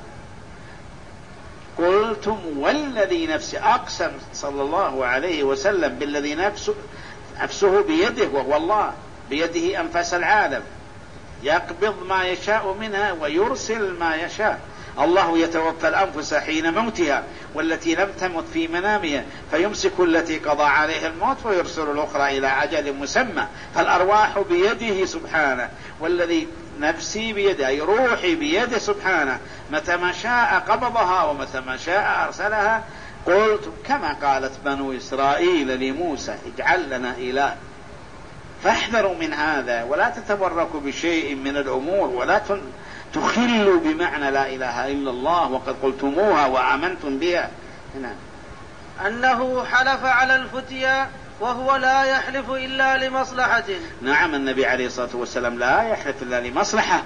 S2: قلتم والذي نفسي، أقسم صلى الله عليه وسلم بالذي نفسه, نفسه بيده وهو الله، بيده أنفاس العالم، يقبض ما يشاء منها ويرسل ما يشاء. الله يتوفى الأنفس حين موتها والتي لم تمت في منامها فيمسك التي قضى عليها الموت ويرسل الأخرى إلى أجل مسمى. فالأرواح بيده سبحانه، والذي نفسي بيده أي روحي بيده سبحانه، متى ما شاء قبضها ومتى ما شاء أرسلها قلت كما قالت بنو إسرائيل لموسى اجعل لنا إله، فاحذروا من هذا ولا تتبركوا بشيء من الأمور ولا تخلوا بمعنى لا إله إلا الله وقد قلتموها وآمنتم بها. نعم.
S1: أنه حلف على الفتيا وهو لا يحلف إلا لمصلحة.
S2: نعم، النبي عليه الصلاة والسلام لا يحلف إلا لمصلحة،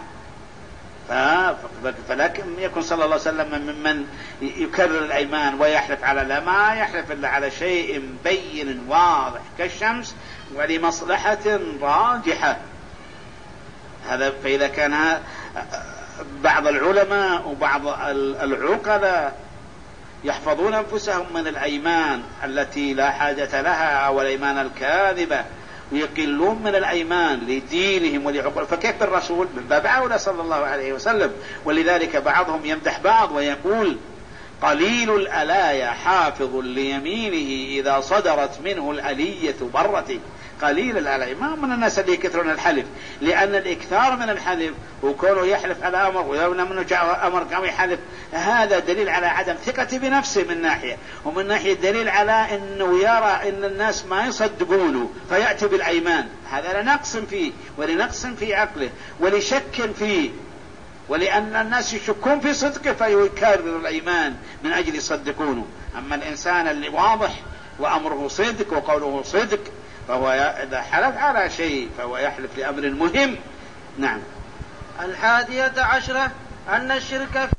S2: فلكن يكون صلى الله عليه وسلم ممن يكرر الأيمان ويحلف على لا، ما يحلف إلا على شيء بين واضح كالشمس ولمصلحة راجحة. هذا فإذا كان بعض العلماء وبعض العقلاء يحفظون أنفسهم من الأيمان التي لا حاجة لها أو الأيمان الكاذبة ويقلون من الأيمان لدينهم ولعقول، فكيف بالرسول؟ من باب أولى صلى الله عليه وسلم. ولذلك بعضهم يمدح بعض ويقول قليل الألايا حافظ ليمينه إذا صدرت منه الألية برته. قليل الألايا ما من الناس اللي يكثرون الحلف، لأن الإكثار من الحلف وكونه يحلف على أمر ويوم منه جاء أمر قام يحلف، هذا دليل على عدم ثقة بنفسه من ناحية، ومن ناحية دليل على أنه يرى أن الناس ما يصدقونه فيأتي بالأيمان. هذا لنقص فيه ولنقص في عقله ولشك فيه، ولأن الناس يشكون في صدقه فيكرر الأيمان من أجل يصدقونه. أما الإنسان اللي واضح وأمره صدق وقوله صدق فهو إذا حلف على شيء فهو يحلف لأمر مهم. نعم.
S1: الحادية عشرة أن الشرك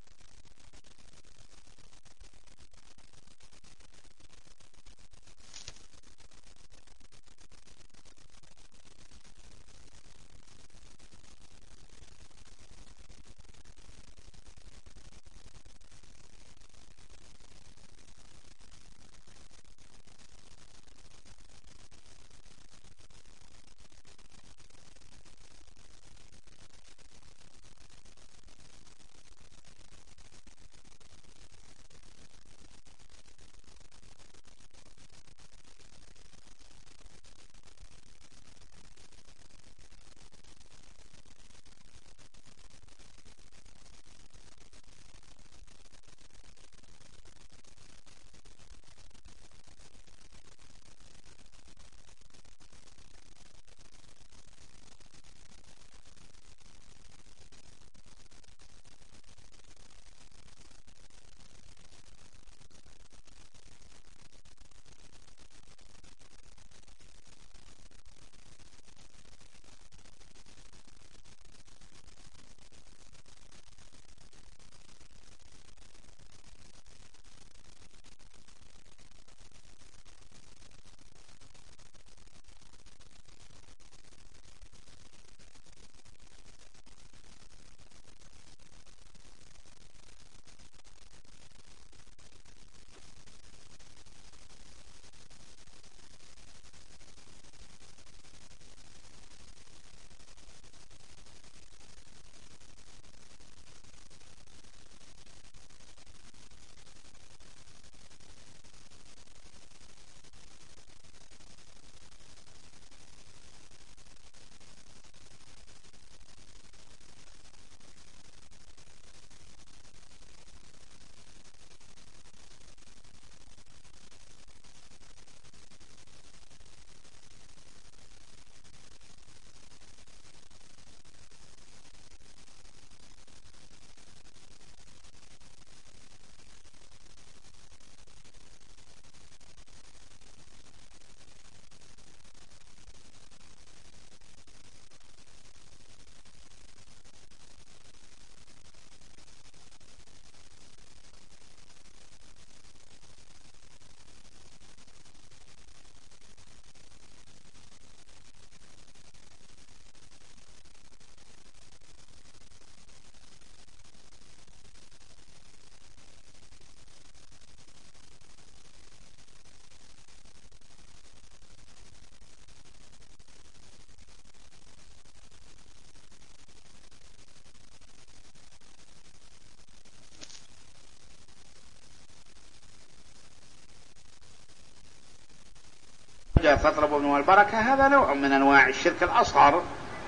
S2: فاطلبوا منهم البركة، هذا نوع من أنواع الشرك الأصغر،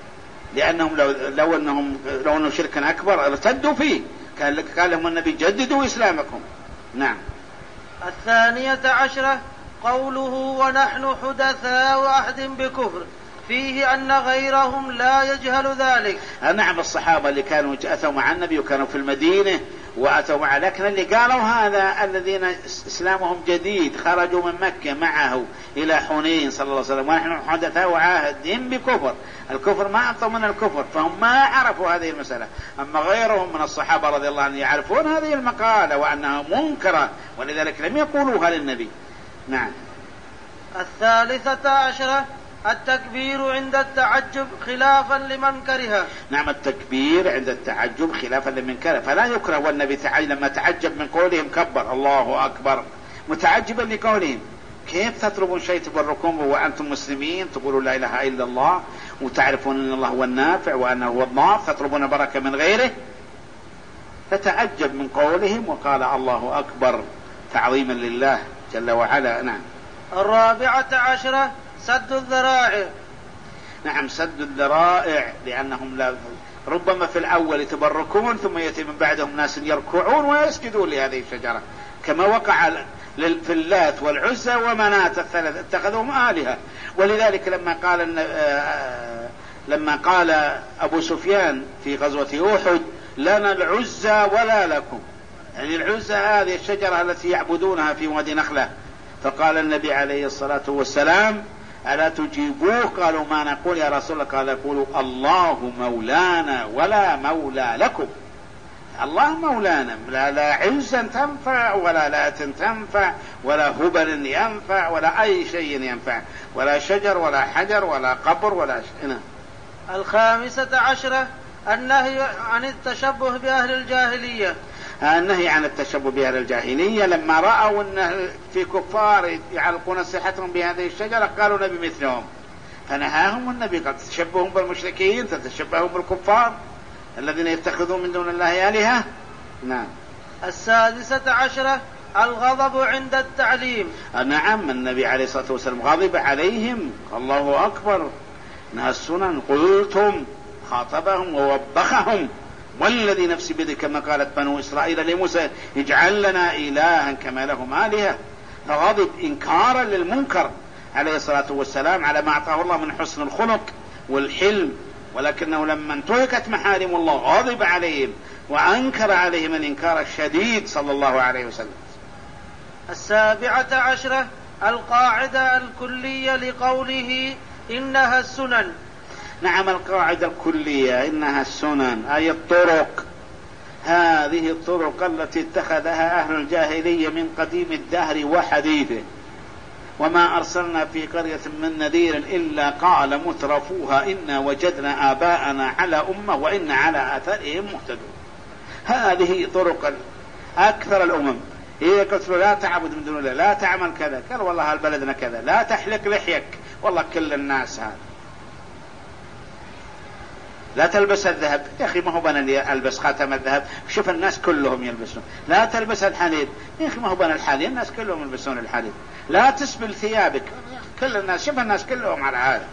S2: لأنهم لو, لو أنهم لو أنه شركا أكبر ارتدوا فيه، قال لهم النبي جددوا إسلامكم. نعم.
S1: الثانية عشرة قوله ونحن حدثاء عهد بكفر، فيه أن غيرهم لا يجهل ذلك.
S2: نعم، الصحابة اللي كانوا أتوا مع النبي وكانوا في المدينة وأتوا مع، لكن اللي قالوا هذا الذين إسلامهم جديد خرجوا من مكة معه إلى حنين صلى الله عليه وسلم، ونحن حدثاء عهد بكفر، الكفر ما أعطوا من الكفر، فهم ما عرفوا هذه المسألة. أما غيرهم من الصحابة رضي الله عنهم يعرفون هذه المقالة وأنها منكرة، ولذلك لم يقولوها للنبي. نعم.
S1: الثالثة عشرة التكبير عند التعجب خلافا لمن كره.
S2: نعم، التكبير عند التعجب خلافا لمن كره، فلا يكره. والنبي تعالى لما تعجب من قولهم كبر الله أكبر متعجبا لقولهم. كيف تطلبون شيء تبركم وأنتم مسلمين تقولوا لا إله إلا الله وتعرفون أن الله هو النافع وأنه هو الضار، تطلبون بركة من غيره؟ فتعجب من قولهم وقال الله أكبر تعظيما لله جل وعلا. نعم.
S1: الرابعة عشرة سد الذرائع.
S2: نعم، سد الذرائع، لأنهم لا ربما في الأول يتبركون ثم يأتي من بعدهم ناس يركعون ويسجدون لهذه الشجرة، كما وقع في اللات والعزى ومناة الثلاث اتخذهم آلهة. ولذلك لما قال لما قال أبو سفيان في غزوة أحد لنا العزى ولا لكم، يعني العزى هذه الشجرة التي يعبدونها في وادي نخلة، فقال النبي عليه الصلاة والسلام ألا تجيبوه؟ قالوا ما نقول يا رسول الله؟ قال قولوا الله مولانا ولا مولى لكم. الله مولانا، لا, لا عزا تنفع ولا لات تنفع ولا هبل ينفع ولا أي شيء ينفع، ولا شجر ولا حجر ولا قبر ولا شيء.
S1: الخامسة عشرة النهي عن التشبه بأهل الجاهلية.
S2: النهي عن التشبه بأهل الجاهلية، لما رأوا أن في كفار يعلقون صحتهم بهذه الشجرة قالوا نبي مثلهم، فنهاهم النبي قال تتشبهون بالمشركين، تتشبهون بالكفار الذين يتخذون من دون الله آلهة. نعم.
S1: السادسة عشرة الغضب عند التعليم.
S2: نعم، النبي عليه الصلاة والسلام غضب عليهم، الله أكبر، نهى السنن، قلتم، خاطبهم ووبخهم، والذي نفسي بيده كما قالت بنو إسرائيل لموسى اجعل لنا إلها كما لهم آلهة. فغضب إنكارا للمنكر عليه الصلاة والسلام على ما أعطاه الله من حسن الخلق والحلم، ولكنه لما انتهكت محارم الله غضب عليهم وأنكر عليهم الإنكار الشديد صلى الله عليه وسلم.
S1: السابعة عشرة القاعدة الكلية لقوله إنها السنن.
S2: نعم، القاعدة الكلية إنها السنن أي الطرق، هذه الطرق التي اتخذها أهل الجاهلية من قديم الدهر وحديثه، وما أرسلنا في قرية من نذير إلا قال مترفوها إنا وجدنا آباءنا على أمة وإنا على آثارهم مهتدون. هذه طرق أكثر الأمم. هي قلت له لا تعبد من دون الله، لا تعمل كذا، قال والله هالبلدنا كذا، لا تحلق لحيك، والله كل الناس هذا، لا تلبس الذهب، يا أخي ما هو بنا ألبس خاتم الذهب، شوف الناس كلهم يلبسون، لا تلبس الحليب، يا أخي ما هو بنا الحليب، الناس كلهم يلبسون الحليب، لا تسبل ثيابك، كل الناس، شوف الناس كلهم على هذا،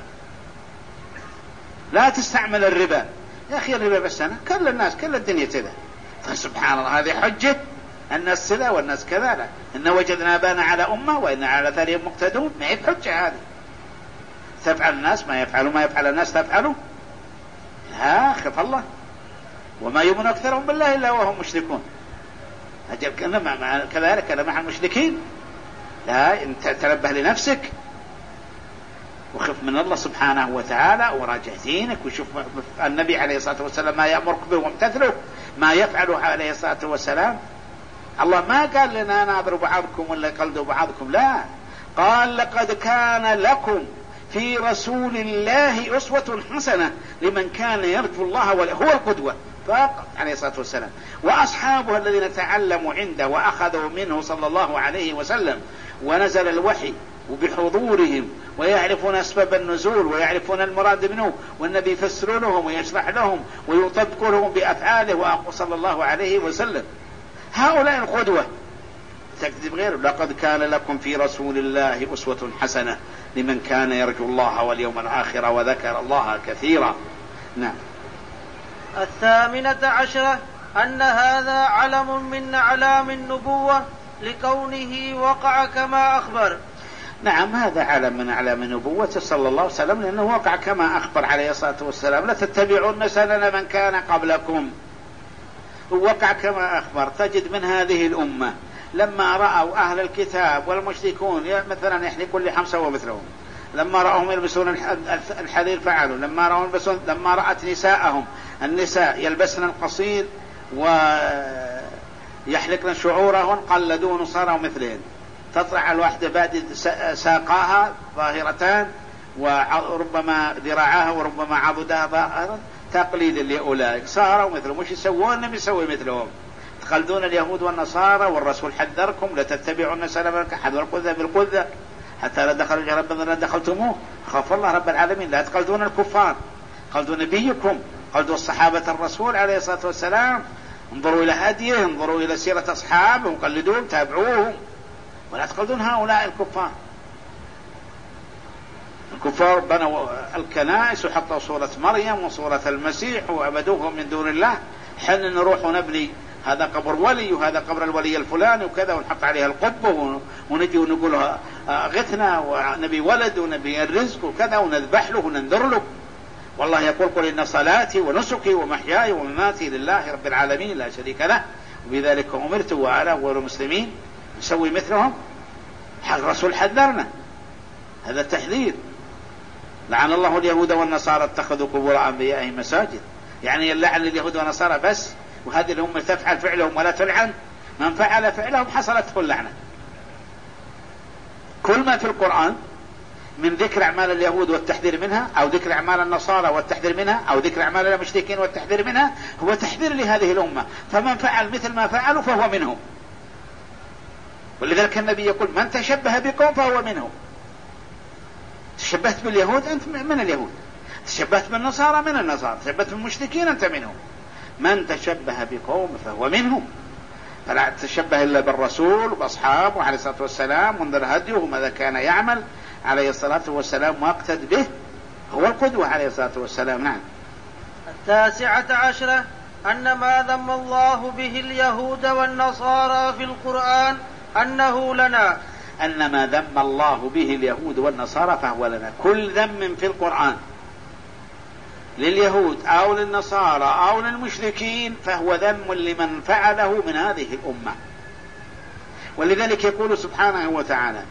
S2: لا تستعمل الربا، يا أخي الربا بس أنا، كل الناس كل الدنيا كذا. فسبحان الله، هذه حجة الناس كذا والناس كذا، لا إن وجدنا آباءنا على أمة وإن على آثارهم مقتدون، ما هي حجة هذه. تفعل الناس ما يفعلوا ما يفعل الناس تفعلوا، ها خف الله، وما يؤمن أكثرهم بالله إلا وهم مشركون. أجل كذلك مع المشركين، لا انت تنبه لنفسك وخف من الله سبحانه وتعالى وراجع دينك وشوف النبي عليه الصلاة والسلام ما يأمرك به وامتثله، ما يفعله عليه الصلاة والسلام. الله ما قال لنا ناظروا بعضكم ولا قلدوا بعضكم، لا، قال لقد كان لكم في رسول الله أسوة حسنة لمن كان يرجو الله وهو القدوة فقط عليه الصلاة والسلام، وأصحابه الذين تعلموا عنده وأخذوا منه صلى الله عليه وسلم، ونزل الوحي وبحضورهم ويعرفون أسباب النزول ويعرفون المراد منه، والنبي يفسر لهم ويشرح لهم ويطبق لهم بأفعاله صلى الله عليه وسلم. هؤلاء القدوة، تكذب غيره، لقد كان لكم في رسول الله أسوة حسنة لمن كان يرجو الله واليوم الآخر وذكر الله كثيرا. نعم.
S1: الثامنة عشرة أن هذا علم من أعلام النبوة لكونه وقع كما أخبر.
S2: نعم، هذا علم من أعلام نبوته صلى الله عليه وسلم، لأنه وقع كما أخبر عليه الصلاة والسلام: لا تتبعون سنن من كان قبلكم. وقع كما أخبر. تجد من هذه الأمة لما رأوا أهل الكتاب والمشركون مثلا يحلقون لحم سووا مثلهم، لما رأوهم يلبسون الحرير فعلوا، لما رأوا يلبسون، لما رأت نساءهم النساء يلبسن القصير ويحلقن شعورهن قلدون صاروا مثلهن. تطلع الواحدة بعد ساقاها ظاهرتان وربما ذراعها وربما عضدها ظاهرا تقليدا لأولئك، صاروا مثلهم. وش يسوون؟ لم يسوي مثلهم. تقلدون اليهود والنصارى، والرسول حذركم: لا تتبعون سنن من كان قبلكم بالقذة بالقذة حتى لا دخلوا جهنم لا دخلتموه. خاف الله رب العالمين. لا تقلدون الكفار، قلدوا نبيكم، قلدوا الصحابة الرسول عليه الصلاة والسلام. انظروا إلى هديه، انظروا إلى سيرة أصحابهم، قلدوهم، تابعوهم، ولا تقلدون هؤلاء الكفار. الكفار بنوا الكنائس وحطوا صورة مريم وصورة المسيح وعبدوهم من دون الله. حين نروح ونبني هذا قبر ولي وهذا قبر الولي الفلاني وكذا، ونحط عليها القبة ونجي ونقول غثنا ونبي ولد ونبي الرزق وكذا، ونذبح له وننذر له. والله يقول: قل إن صلاتي ونسكي ومحياي ومماتي لله رب العالمين لا شريك له وبذلك أمرت وأنا أول المسلمين. نسوي مثلهم؟ الرسول حذرنا، هذا التحذير. لعن الله اليهود والنصارى اتخذوا قبور أنبيائهم مساجد. يعني اللعن لليهود والنصارى بس، وهذه الأمة تفعل فعلهم ولا تلعن. من فعل فعلهم حصلته اللعنة. كل ما في القرآن من ذكر أعمال اليهود والتحذير منها، أو ذكر أعمال النصارى والتحذير منها، أو ذكر أعمال المشركين والتحذير منها، هو تحذير لهذه الأمة. فمن فعل مثل ما فعلوا فهو منهم. ولذلك النبي يقول: من تشبه بقوم فهو منهم. تشبهت باليهود أنت من اليهود، تشبهت بالنصارى من النصارى، تشبهت بالمشركين أنت منهم. من تشبه بقوم فهو منهم. فلا تشبه إلا بالرسول وأصحابه عليه الصلاة والسلام، وانظر هديه وماذا كان يعمل عليه الصلاة والسلام، واقتد به، هو القدوة عليه الصلاة والسلام. نعم.
S1: التاسعة عشرة أن ما ذم الله به اليهود والنصارى في القرآن أنه لنا.
S2: أن ما ذم الله به اليهود والنصارى فهو لنا. كل ذم في القرآن لليهود أو للنصارى أو للمشركين فهو ذم لمن فعله من هذه الأمة. ولذلك يقول سبحانه وتعالى: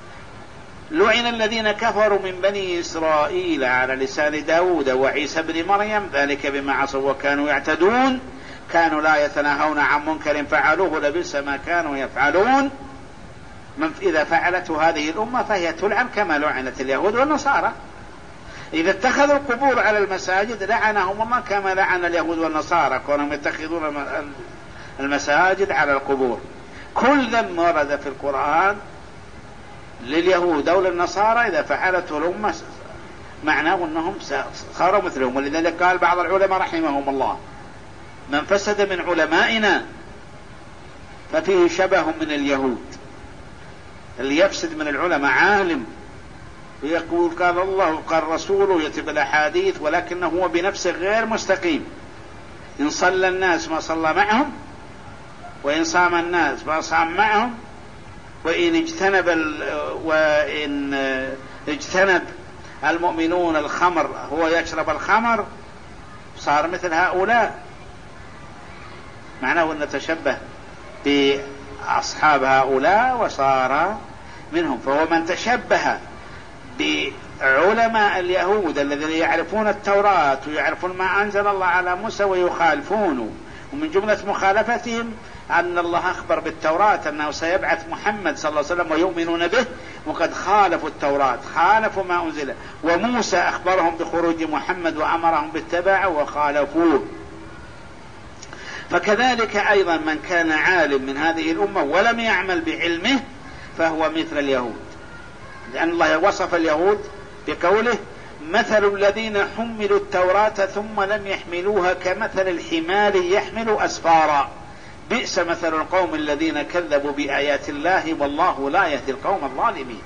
S2: لعن الذين كفروا من بني إسرائيل على لسان داود وعيسى بن مريم ذلك بما عصوا وكانوا يعتدون كانوا لا يتناهون عن منكر فعلوه لبئس ما كانوا يفعلون. من إذا فعلته هذه الأمة فهي تلعن كما لعنت اليهود والنصارى. إذا اتخذوا القبور على المساجد لعنهم الله كما لعن اليهود والنصارى كونهم يتخذون المساجد على القبور. كل ذم ورد في القرآن لليهود أو للنصارى إذا فعلته الأمة معناه أنهم صاروا مثلهم. ولذلك قال بعض العلماء رحمهم الله: من فسد من علمائنا ففيه شبه من اليهود. اللي يفسد من العلماء عالم ويقول قال الله قال رسوله يتبع الأحاديث ولكنه هو بنفسه غير مستقيم. إن صلى الناس ما صلى معهم، وإن صام الناس ما صام معهم، وإن اجتنب وإن اجتنب المؤمنون الخمر هو يشرب الخمر، صار مثل هؤلاء. معناه أن نتشبه بأصحاب هؤلاء وصار منهم. فهو من تشبه بعلماء اليهود الذين يعرفون التوراة ويعرفون ما أنزل الله على موسى ويخالفونه. ومن جملة مخالفتهم أن الله أخبر بالتوراة أنه سيبعث محمد صلى الله عليه وسلم ويؤمنون به، وقد خالفوا التوراة، خالفوا ما أنزل. وموسى أخبرهم بخروج محمد وأمرهم باتباعه وخالفوه. فكذلك أيضا من كان عالم من هذه الأمة ولم يعمل بعلمه فهو مثل اليهود. لأن الله وصف اليهود بقوله: مثل الذين حملوا التوراة ثم لم يحملوها كمثل الحمار يحمل أسفارا بئس مثل القوم الذين كذبوا بآيات الله والله لا يهدي القوم الظالمين.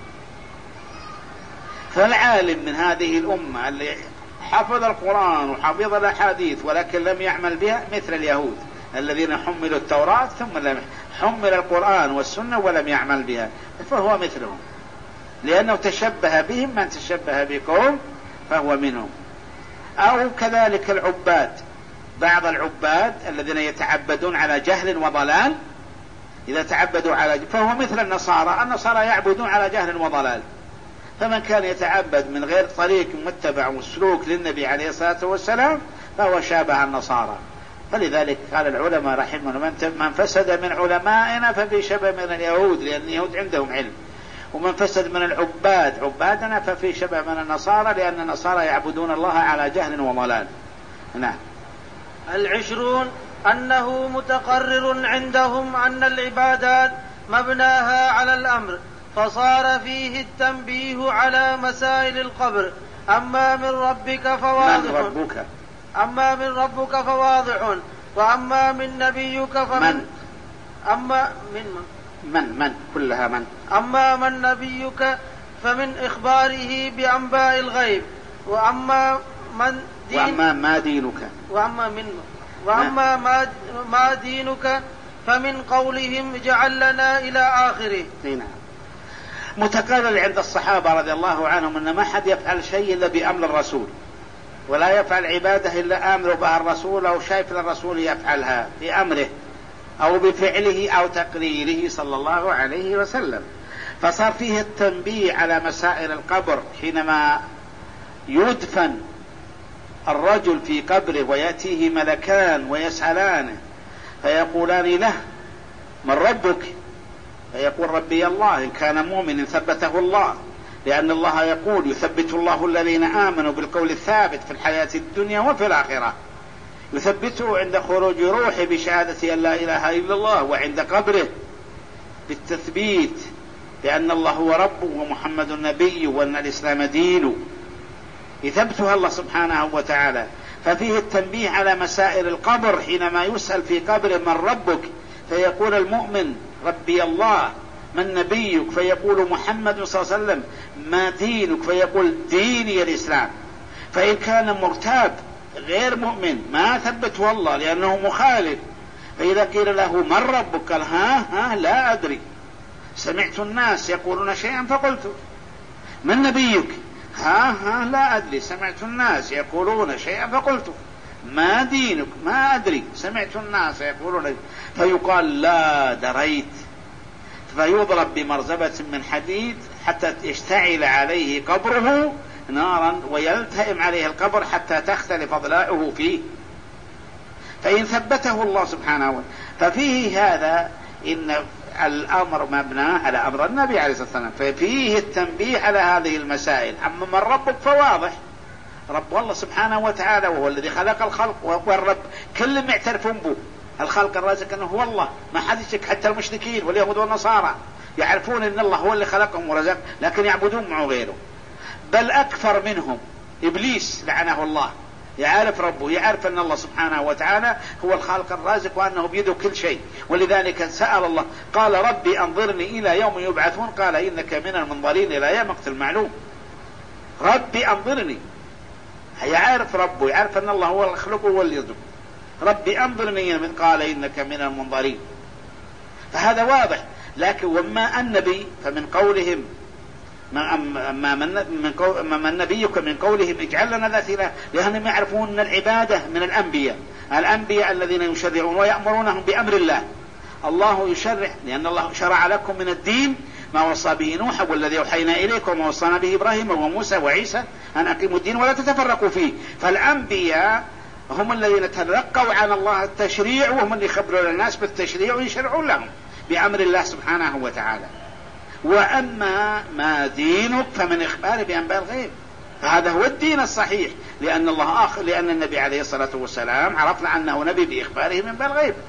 S2: فالعالم من هذه الأمة اللي حفظ القرآن وحفظ الأحاديث ولكن لم يعمل بها مثل اليهود الذين حملوا التوراة ثم لم حمل القرآن والسنة ولم يعمل بها فهو مثلهم، لأنه تشبه بهم من تشبه بكم فهو منهم. أو كذلك العباد، بعض العباد الذين يتعبدون على جهل وضلال، إذا تعبدوا على فهو مثل النصارى، النصارى يعبدون على جهل وضلال، فمن كان يتعبد من غير طريق متبع وسلوك للنبي عليه الصلاة والسلام فهو شابه النصارى. فلذلك قال العلماء رحمهم من فسد من علمائنا ففي شبه من اليهود، لأن اليهود عندهم علم، ومن فسد من العباد عبادنا ففي شبه من النصارى، لأن النصارى يعبدون الله على جهل وضلال. نعم.
S1: العشرون أنه متقرر عندهم أن العبادات مبناها على الأمر، فصار فيه التنبيه على مسائل القبر. أما من ربك فواضح
S2: من ربك
S1: أما من ربك فواضح وأما من نبيك فمن
S2: من
S1: أما من
S2: من من كلها من
S1: أما من نبيك فمن إخباره بأنباء الغيب، وأما من دين
S2: وأما ما دينك
S1: وأما من وأما ما, ما دينك فمن قولهم اجعل لنا إلى آخره.
S2: نعم. متقرر عند الصحابة رضي الله عنهم أن ما حد يفعل شيء إلا بأمر الرسول، ولا يفعل عبادة إلا آمر بها الرسول أو شايف الرسول يفعلها بأمره أو بفعله أو تقريره صلى الله عليه وسلم. فصار فيه التنبيه على مسائل القبر، حينما يدفن الرجل في قبره ويأتيه ملكان ويسألانه فيقولان له من ربك؟ فيقول ربي الله، إن كان مؤمن ثبته الله، لأن الله يقول يثبت الله الذين آمنوا بالقول الثابت في الحياة الدنيا وفي الآخرة، يثبته عند خروج روحه بشهادة أن لا إله إلا الله، وعند قبره بالتثبيت بأن الله هو ربه ومحمد النبي وأن الإسلام دينه، يثبتها الله سبحانه وتعالى. ففيه التنبيه على مسائل القبر، حينما يسأل في قبر من ربك فيقول المؤمن ربي الله، من نبيك؟ فيقول محمد صلى الله عليه وسلم، ما دينك؟ فيقول ديني الإسلام. فإن كان مرتاب غير مؤمن ما ثبته الله لأنه مخالف، فإذا قيل له من ربك؟ قال ها ها لا أدري، سمعت الناس يقولون شيئا فقلت. من نبيك؟ ها ها لا أدري، سمعت الناس يقولون شيئا فقلت. ما دينك؟ ما أدري، سمعت الناس يقولون. فيقال لا دريت، فيضرب بمرزبة من حديد حتى يشتعل عليه قبره نارا ويلتئم عليه القبر حتى تختلف أضلاعه فيه. فإن ثبته الله سبحانه وتعالى ففيه هذا إن الأمر مبناه على أمر النبي عليه الصلاة والسلام، ففيه التنبيه على هذه المسائل. أما من ربك فواضح، رب الله سبحانه وتعالى وهو الذي خلق الخلق، وهو الرب كل معترفون به، الخلق الرازق أنه هو الله، ما حد يشك، حتى المشركين واليهود والنصارى يعرفون أن الله هو اللي خلقهم ورزق، لكن يعبدون معه غيره. بل أكثر منهم إبليس لعنه الله يعرف ربه، يعرف أن الله سبحانه وتعالى هو الخالق الرازق وأنه بيده كل شيء، ولذلك سأل الله قال ربي أنظرني إلى يوم يبعثون، قال إنك من المنظرين إلى يوم وقت المعلوم. ربي أنظرني، يعرف ربه، يعرف أن الله هو الخلق هو اللي يرزق. ربي أنظرني، من قال إنك من المنظرين، فهذا واضح. لكن وما النبي فمن قولهم ما من نبيك من قولهم اجعل لنا ذات إله، لأنهم يعرفون أن العبادة من الأنبياء، الأنبياء الذين يشرعون ويأمرونهم بأمر الله. الله يشرع، لأن الله شرع لكم من الدين ما وصى به نوح والذي أوحينا إليكم وما وصانا به إبراهيم وموسى وعيسى أن أقيموا الدين ولا تتفرقوا فيه. فالأنبياء هم الذين تلقوا عن الله التشريع، وهم اللي يخبرون الناس بالتشريع ويشرعون لهم بأمر الله سبحانه وتعالى. وأما ما دينك فمن إخبار بأنباء الغيب، فهذا هو الدين الصحيح، لأن الله آخر، لأن النبي عليه الصلاة والسلام عرفنا أنه نبي بإخباره من أنباء الغيب،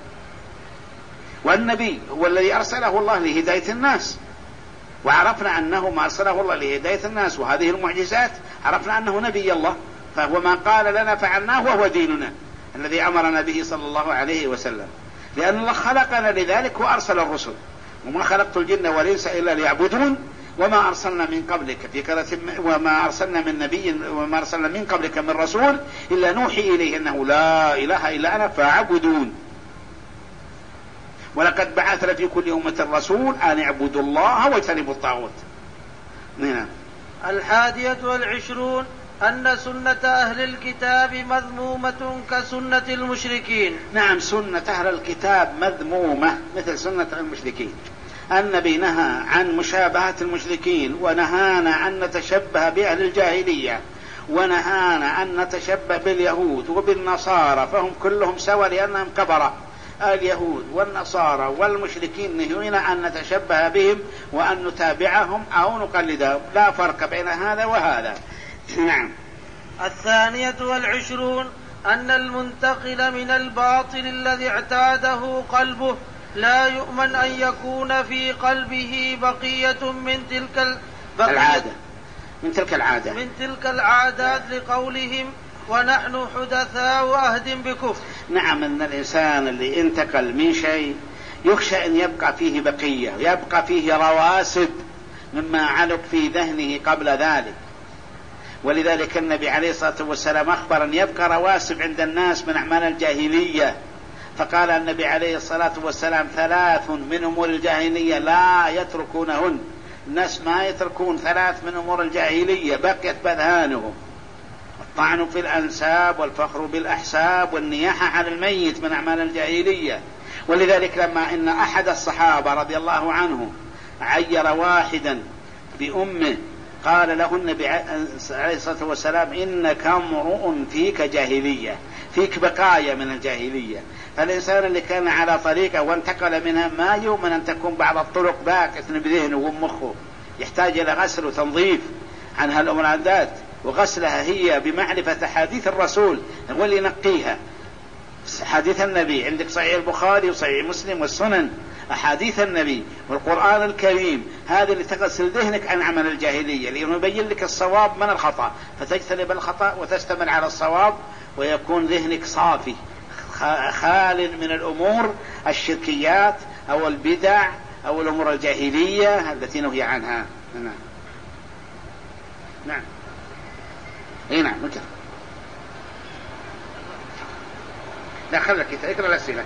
S2: والنبي هو الذي أرسله الله لهداية الناس، وعرفنا أنه ما أرسله الله لهداية الناس، وهذه المعجزات عرفنا أنه نبي الله، فهو ما قال لنا فعلناه وهو ديننا الذي أمرنا به صلى الله عليه وسلم، لأن الله خلقنا لذلك وأرسل الرسل. وما خلقت الجن والإنس إلا ليعبدون وما أرسلنا من قبلك في كرة وما أرسلنا من نبي وما أرسلنا من قبلك من رسول إلا نوحي إليه أنه لا إله إلا أنا فاعبدون. ولقد بعثنا في كل أمة رسول أن اعبدوا الله واجتنبوا الطاغوت. نعم.
S1: الحادية والعشرون أن سنة أهل الكتاب مذمومة كسنة المشركين.
S2: نعم، سنة أهل الكتاب مذمومة مثل سنة المشركين. النبي نهى عن مشابهة المشركين، ونهانا أن نتشبه بأهل الجاهلية، ونهانا أن نتشبه باليهود وبالنصارى، فهم كلهم سوى لأنهم كفرة. اليهود والنصارى والمشركين نهينا أن نتشبه بهم وأن نتابعهم أو نقلدهم، لا فرق بين هذا وهذا. نعم.
S1: الثانية والعشرون أن المنتقل من الباطل الذي اعتاده قلبه لا يؤمن أن يكون في قلبه بقية من تلك
S2: العادة من تلك العادة
S1: من تلك العادات لقولهم ونحن حدثاء عهد بكفر.
S2: نعم، أن الإنسان اللي انتقل من شيء يخشى أن يبقى فيه بقية، يبقى فيه رواسب مما علق في ذهنه قبل ذلك. ولذلك النبي عليه الصلاة والسلام أخبر أن يبقى رواسب عند الناس من أعمال الجاهلية، فقال النبي عليه الصلاة والسلام ثلاث من أمور الجاهلية لا يتركونهن. الناس ما يتركون ثلاث من أمور الجاهلية بقيت بذهانهم: الطعن في الأنساب، والفخر بالأحساب، والنياحة على الميت من أعمال الجاهلية. ولذلك لما إن أحد الصحابة رضي الله عنه عير واحدا بأمه قال له النبي عليه الصلاة والسلام: إنك امرؤ فيك جاهلية، فيك بقايا من الجاهلية. فالإنسان اللي كان على طريقة وانتقل منها ما يؤمن أن تكون بعض الطرق باقية بذهنه ومخه، يحتاج إلى غسل وتنظيف عن هالأمراضات، وغسلها هي بمعرفة حديث الرسول هو اللي ينقيها. حديث النبي عندك صحيح البخاري وصحيح مسلم والسنن، أحاديث النبي والقرآن الكريم، هذا اللي تغسل ذهنك عن عمل الجاهلية، لأنه يبين لك الصواب من الخطأ، فتجتنب الخطأ وتستمر على الصواب، ويكون ذهنك صافي خال من الأمور الشركيات أو البدع أو الأمور الجاهلية التي نهي عنها. نعم. نعم. اي نعم. مكر. لا خلك اقرأ الأسئلة.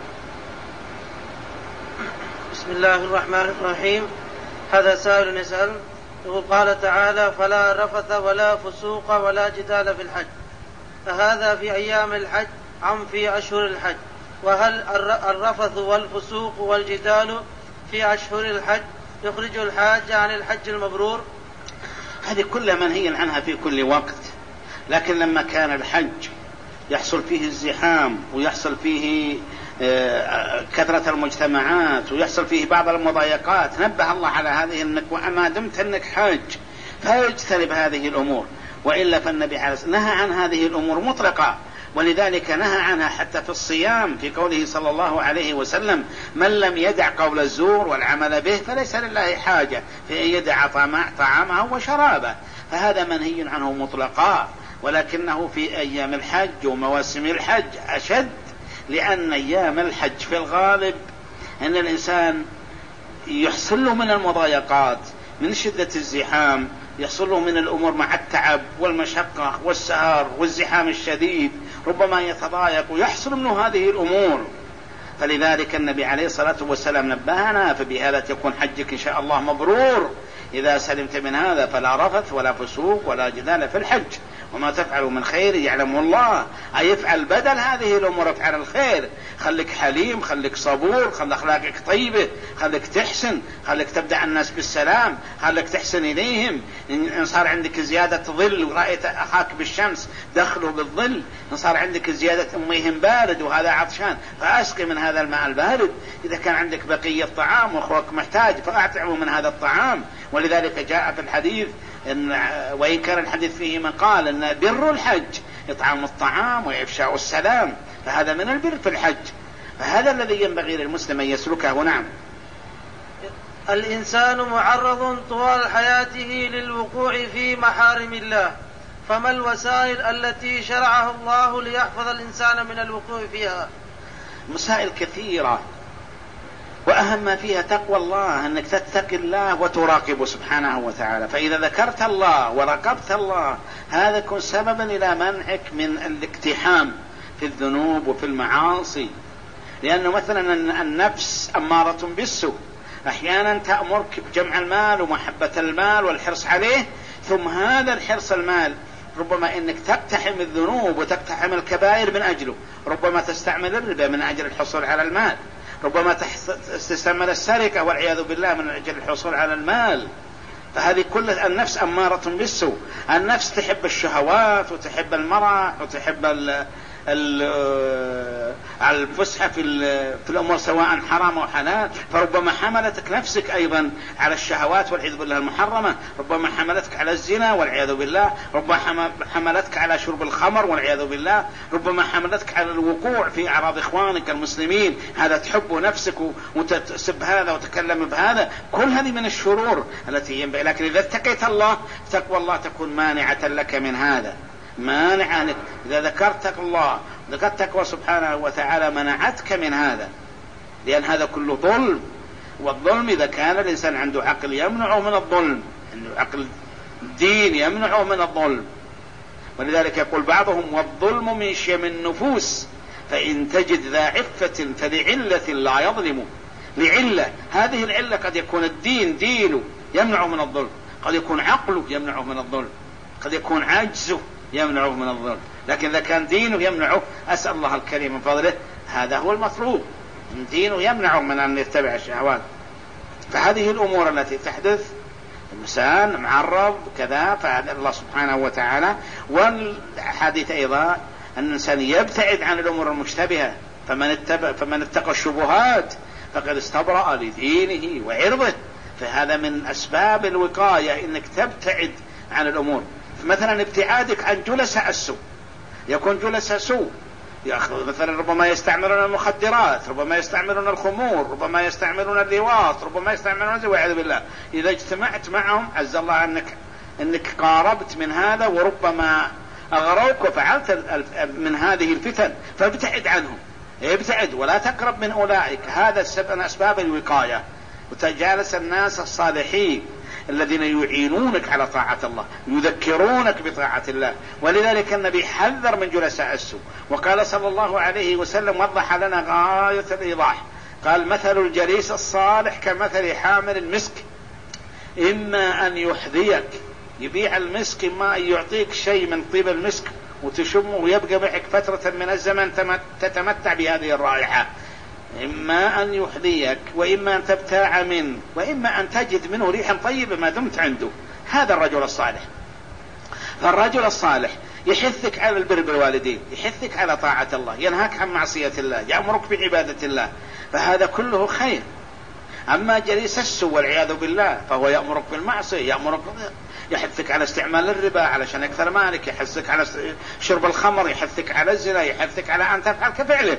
S1: بسم الله الرحمن الرحيم. هذا سائل يسأل يقول: قال تعالى: فلا رفث ولا فسوق ولا جدال في الحج، فهذا في أيام الحج أم في أشهر الحج؟ وهل الرفث والفسوق والجدال في أشهر الحج يخرج الحاج عن الحج المبرور؟
S2: هذه كل منهي عنها في كل وقت، لكن لما كان الحج يحصل فيه الزحام ويحصل فيه كثرة المجتمعات ويحصل فيه بعض المضايقات، نبه الله على هذه النكوة: ما دمت أنك حاج فاجتنب هذه الأمور. وإلا فالنبي عليه الصلاة والسلام نهى عن هذه الأمور مطلقة، ولذلك نهى عنها حتى في الصيام في قوله صلى الله عليه وسلم: من لم يدع قول الزور والعمل به فليس لله حاجة في أن يدع طعامه وشرابه. فهذا منهي عنه مطلقا، ولكنه في أيام الحج ومواسم الحج أشد، لأن أيام الحج في الغالب أن الإنسان يحصل له من المضايقات، من شدة الزحام، يحصل له من الأمور مع التعب والمشقة والسهر والزحام الشديد، ربما يتضايق ويحصل منه هذه الأمور. فلذلك النبي عليه الصلاة والسلام نبهنا: فبهذا تكون حجك إن شاء الله مبرور، إذا سلمت من هذا فلا رفث ولا فسوق ولا جدال في الحج، وما تفعلوا من خير يعلمه الله. أي افعل بدل هذه الأمور، افعل الخير، خليك حليم، خليك صبور، خلي أخلاقك طيبة، خليك تحسن، خليك تبدأ الناس بالسلام، خليك تحسن إليهم. إن صار عندك زيادة ظل ورأيت أخاك بالشمس دخلوا بالظل، إن صار عندك زيادة أميهم بارد وهذا عطشان فأسقي من هذا الماء البارد، إذا كان عندك بقية طعام وأخوك محتاج فأعطعه من هذا الطعام. ولذلك جاء في الحديث إن وإن كان الحديث فيه من قال إن بر الحج إطعام الطعام وإفشاء السلام، فهذا من البر في الحج، فهذا الذي ينبغي للمسلم أن يسلكه. نعم.
S1: الإنسان معرض طوال حياته للوقوع في محارم الله، فما الوسائل التي شرعها الله ليحفظ الإنسان من الوقوع فيها؟
S2: مسائل كثيرة، وأهم ما فيها تقوى الله، أنك تتقي الله وتراقبه سبحانه وتعالى. فإذا ذكرت الله ورقبت الله هذا يكون سببا إلى منعك من الاقتحام في الذنوب وفي المعاصي. لأنه مثلا النفس أمارة بالسوء، أحيانا تأمرك بجمع المال ومحبة المال والحرص عليه، ثم هذا الحرص المال ربما إنك تقتحم الذنوب وتقتحم الكبائر من أجله، ربما تستعمل الربا من أجل الحصول على المال، ربما تستعمل السرقة والعياذ بالله من أجل الحصول على المال. فهذه كل النفس أمارة بالسوء. النفس تحب الشهوات وتحب المرح وتحب الفسحة في في الأمور سواء حرام أو حلال، فربما حملتك نفسك أيضا على الشهوات والعياذ بالله المحرمة، ربما حملتك على الزنا والعياذ بالله، ربما حملتك على شرب الخمر والعياذ بالله، ربما حملتك على الوقوع في أعراض إخوانك المسلمين، هذا تحب نفسك وتسب هذا وتكلم بهذا، كل هذه من الشرور التي ينبغي. لكن إذا اتقيت الله تقوى الله تكون مانعة لك من هذا، مانعة لك. إذا ذكرتك الله ذكرت تقوى سبحانه وتعالى منعتك من هذا، لأن هذا كله ظلم. والظلم إذا كان الإنسان عنده عقل يمنعه من الظلم، عنده عقل دين يمنعه من الظلم. ولذلك يقول بعضهم: والظلم من شيم النفوس فإن تجد ذا عفة فلعلة لا يظلم. لعلة، هذه العلة قد يكون الدين دينه يمنعه من الظلم، قد يكون عقله يمنعه من الظلم، قد يكون عجزه يمنعه من الظلم، لكن إذا كان دينه يمنعه، أسأل الله الكريم من فضله، هذا هو المطلوب، دينه يمنعه من أن يتبع الشهوات. فهذه الأمور التي تحدث الإنسان معرض كذا، فهذا الله سبحانه وتعالى. والحديث أيضا أن الإنسان يبتعد عن الأمور المشتبهة، فمن اتبع فمن اتقى الشبهات فقد استبرأ لدينه وعرضه. فهذا من أسباب الوقاية إنك تبتعد عن الأمور. مثلا ابتعادك عن جلساء السوء، يكون جلساء سوء مثلا ربما يستعملون المخدرات، ربما يستعملون الخمور، ربما يستعملون اللواط، ربما يستعملون زي والعياذ بالله. إذا اجتمعت معهم عز الله أنك أنك قاربت من هذا، وربما أغروك وفعلت من هذه الفتن، فابتعد عنهم، ابتعد ولا تقرب من أولئك. هذا من أسباب الوقاية. وتجالس الناس الصالحين الذين يعينونك على طاعة الله، يذكرونك بطاعة الله. ولذلك النبي حذر من جلساء السوء، وقال صلى الله عليه وسلم، وضح لنا غاية الإيضاح، قال: مثل الجليس الصالح كمثل حامل المسك، إما أن يحذيك، يبيع المسك، إما أن يعطيك شيء من طيب المسك وتشمه ويبقى معك فترة من الزمن تتمتع بهذه الرائحة، إما أن يحذيك وإما أن تبتاع منه وإما أن تجد منه ريحا طيبة ما دمت عنده. هذا الرجل الصالح. فالرجل الصالح يحثك على البر بالوالدين، يحثك على طاعة الله، ينهاك عن معصية الله، يأمرك بعبادة الله، فهذا كله خير. أما جليس السوء والعياذ بالله فهو يأمرك بالمعصية، يأمرك يحثك على استعمال الربا علشان يكثر مالك، يحثك على شرب الخمر، يحثك على الزنا، يحثك على أن تفعل كفعله.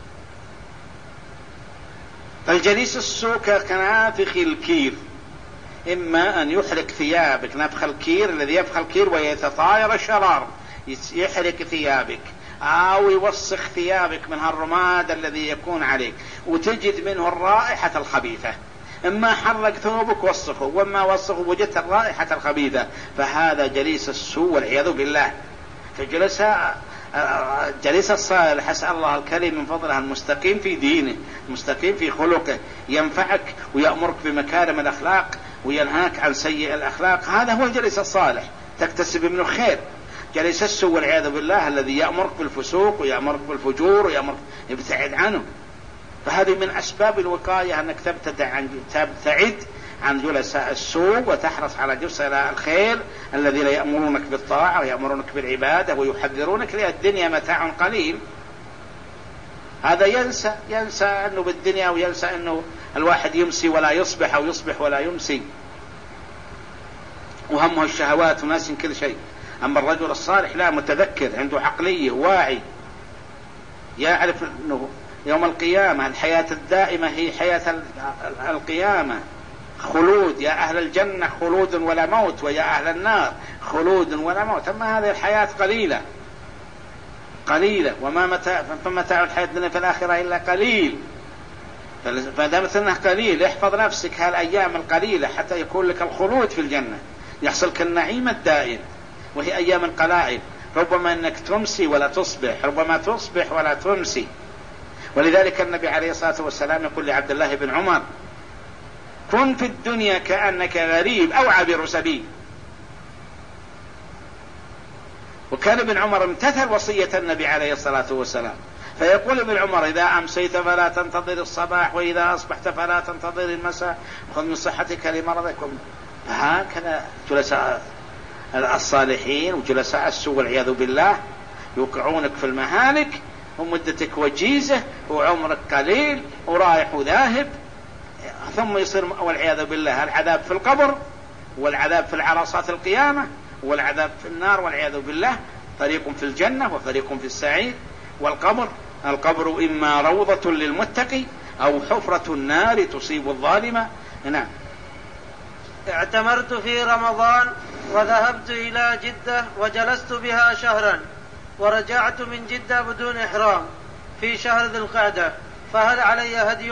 S2: فالجليس السوء كنافخ الكير، إما أن يحرق ثيابك، نفخ الكير الذي يفخ الكير ويتطاير الشرار، يحرق ثيابك، أو يوسخ ثيابك من هالرماد الذي يكون عليك وتجد منه الرائحة الخبيثة. إما حرق ثوبك وسخه، وما وسخه وجدت الرائحة الخبيثة، فهذا جليس السوء والعياذ بالله. فجلس جليس الصالح أسأل الله الكريم من فضله المستقيم في دينه، المستقيم في خلقه، ينفعك ويأمرك بمكارم الأخلاق وينهاك عن سيء الأخلاق، هذا هو الجليس الصالح، تكتسب منه خير. جليس السوء والعياذ بالله الذي يأمرك بالفسوق ويأمرك بالفجور ويأمرك، يبتعد عنه. فهذه من أسباب الوقاية أنك تبتعد عن تبتعد عن جلساء السوء وتحرص على جلساء الخير الذين يأمرونك بالطاعة ويأمرونك بالعبادة ويحذرونك، لأن الدنيا متاع قليل. هذا ينسى ينسى أنه بالدنيا، وينسى أنه الواحد يمسي ولا يصبح أو يصبح ولا يمسي، وهمه الشهوات وناس كل شيء. أما الرجل الصالح لا، متذكر، عنده عقلية، واعي، يعرف أنه يوم القيامة الحياة الدائمة هي حياة القيامة، خلود، يا أهل الجنة خلود ولا موت، ويا أهل النار خلود ولا موت. أما هذه الحياة قليلة قليلة، وما متاع فمتاع الحياة الدنيا في الآخرة إلا قليل. فدامت أنه قليل، احفظ نفسك هالأيام القليلة حتى يكون لك الخلود في الجنة، يحصل كالنعيم الدائم، وهي أيام قلائل. ربما أنك تمسي ولا تصبح، ربما تصبح ولا تمسي. ولذلك النبي عليه الصلاة والسلام يقول لعبد الله بن عمر: كن في الدنيا كأنك غريب أو عابر سبيل. وكان ابن عمر امتثل وصية النبي عليه الصلاة والسلام، فيقول ابن عمر: إذا أمسيت فلا تنتظر الصباح، وإذا أصبحت فلا تنتظر المساء، خذ من صحتك لمرضك. هكذا جلساء الصالحين وجلساء السوء والعياذ بالله يوقعونك في المهالك، ومدتك وجيزة وعمرك قليل ورايح وذاهب، ثم يصير والعياذ بالله العذاب في القبر، والعذاب في العرصات القيامة، والعذاب في النار والعياذ بالله. فريق في الجنة وفريق في السعير. والقبر القبر إما روضة للمتقي أو حفرة النار تصيب الظالمة. نعم.
S1: اعتمرت في رمضان وذهبت إلى جدة وجلست بها شهرا، ورجعت من جدة بدون إحرام في شهر ذي القعدة، فهل علي هدي؟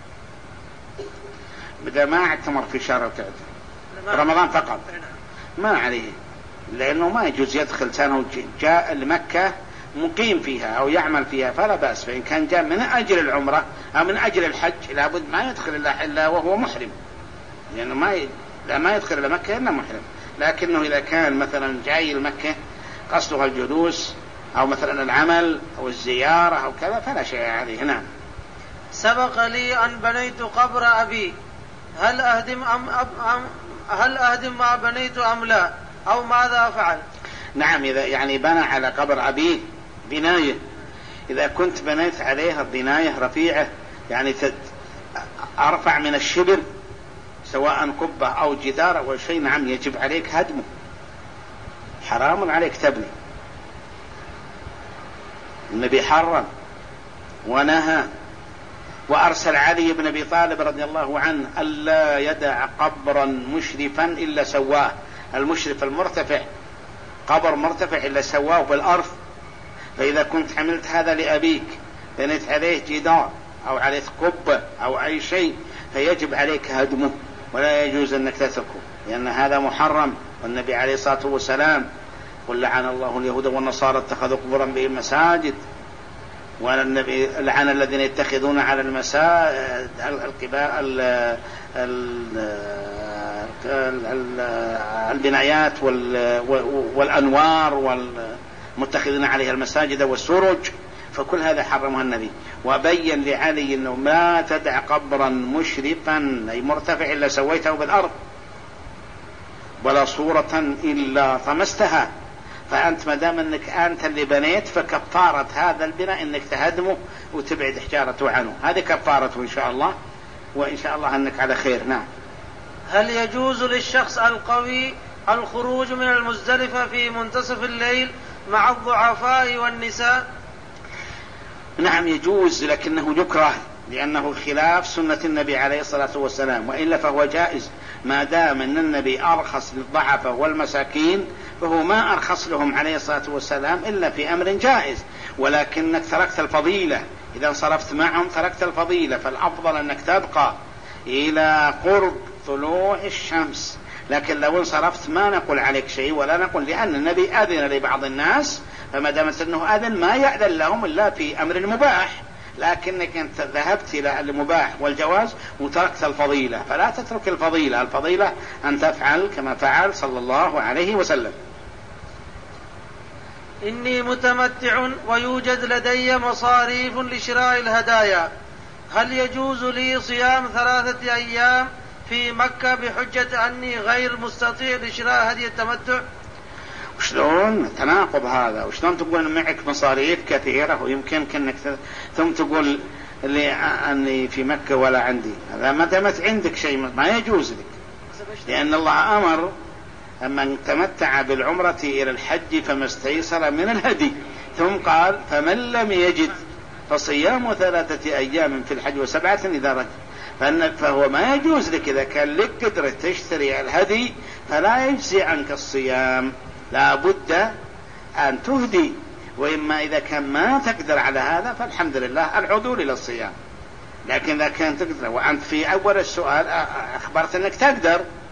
S2: بدأ ما اعتمر في شهر القعدة، رمضان فقط، ما عليه، لأنه ما يجوز يدخل سنة جاء لمكة مقيم فيها أو يعمل فيها فلا بأس. فإن كان جاء من أجل العمرة أو من أجل الحج لابد ما يدخل إلا وهو محرم، لأنه ما ي... لا ما يدخل إلى مكة إلا محرم. لكنه إذا كان مثلا جاي لمكة قصده الجلوس أو مثلا العمل أو الزيارة أو كذا فلا شيء عليه. نعم.
S1: سبق لي أن بنيت قبر أبي، هل أهدم أم, أم هل أهدم ما بنيت أم لا، أو ماذا أفعل؟
S2: نعم، إذا يعني بنى على قبر أبيه بناية، إذا كنت بنيت عليها بناية رفيعة يعني أرفع من الشبر سواء قبة أو جدار أو شيء، نعم يجب عليك هدمه، حرام عليك تبني. النبي حرم ونهى، وأرسل علي بن أبي طالب رضي الله عنه ألا يدع قبرا مشرفا إلا سواه. المشرف المرتفع، قبر مرتفع إلا سواه بالأرض. فإذا كنت عملت هذا لأبيك بنيت عليه جدار أو عليه قبة أو أي شيء فيجب عليك هدمه، ولا يجوز أنك تتركه، لأن هذا محرم. والنبي عليه الصلاة والسلام قل لعن الله اليهود والنصارى اتخذوا قبورا بهم مساجد، والنبي لعن الذين يتخذون على المساجد البنايات والأنوار والمتخذين عليها المساجد والسروج، فكل هذا حرمها النبي. وبين لعلي أنه ما تدع قبرا مشرفا أي مرتفع إلا سويته بالأرض، ولا صورة إلا طمستها. فأنت مدام أنك أنت اللي بنيت فكفارة هذا البناء أنك تهدمه وتبعد حجارته عنه، هذه كفارته إن شاء الله، وإن شاء الله أنك على خير. نعم.
S1: هل يجوز للشخص القوي الخروج من المزدلفة في منتصف الليل مع الضعفاء والنساء؟
S2: نعم يجوز، لكنه يكره لأنه خلاف سنة النبي عليه الصلاة والسلام، وإلا فهو جائز ما دام أن النبي أرخص للضعفاء والمساكين، فهو ما أرخص لهم عليه الصلاة والسلام إلا في أمر جائز، ولكنك تركت الفضيلة. إذا انصرفت معهم تركت الفضيلة، فالأفضل أنك تبقى إلى قرب طلوع الشمس. لكن لو انصرفت ما نقول عليك شيء ولا نقول، لأن النبي أذن لبعض الناس، فما دامت أنه أذن ما يأذن لهم إلا في أمر مباح، لكنك أنت ذهبت إلى المباح والجواز وتركت الفضيلة، فلا تترك الفضيلة. الفضيلة أن تفعل كما فعل صلى الله عليه وسلم.
S1: إني متمتع ويوجد لدي مصاريف لشراء الهدايا، هل يجوز لي صيام ثلاثة أيام في مكة بحجة أني غير مستطيع لشراء هدية التمتع؟
S2: وشلون تناقض هذا؟ وشلون تقول معك مصاريف كثيرة ويمكنك أنك ثم تقول لي أني في مكة ولا عندي؟ هذا ما دامت عندك شيء ما يجوز لك، لأن الله أمر أما تمتع بالعمرة إلى الحج فما استيسر من الهدي، ثم قال فمن لم يجد فصيام ثلاثة أيام في الحج وسبعة إذا رجع. فهو ما يجوز لك إذا كان لك قدرة تشتري الهدي فلا يجزي عنك الصيام، لا بد أن تهدي. وإما إذا كان ما تقدر على هذا فالحمد لله العدول إلى الصيام. لكن إذا كان تقدر وأنت في أول السؤال أخبرت أنك تقدر،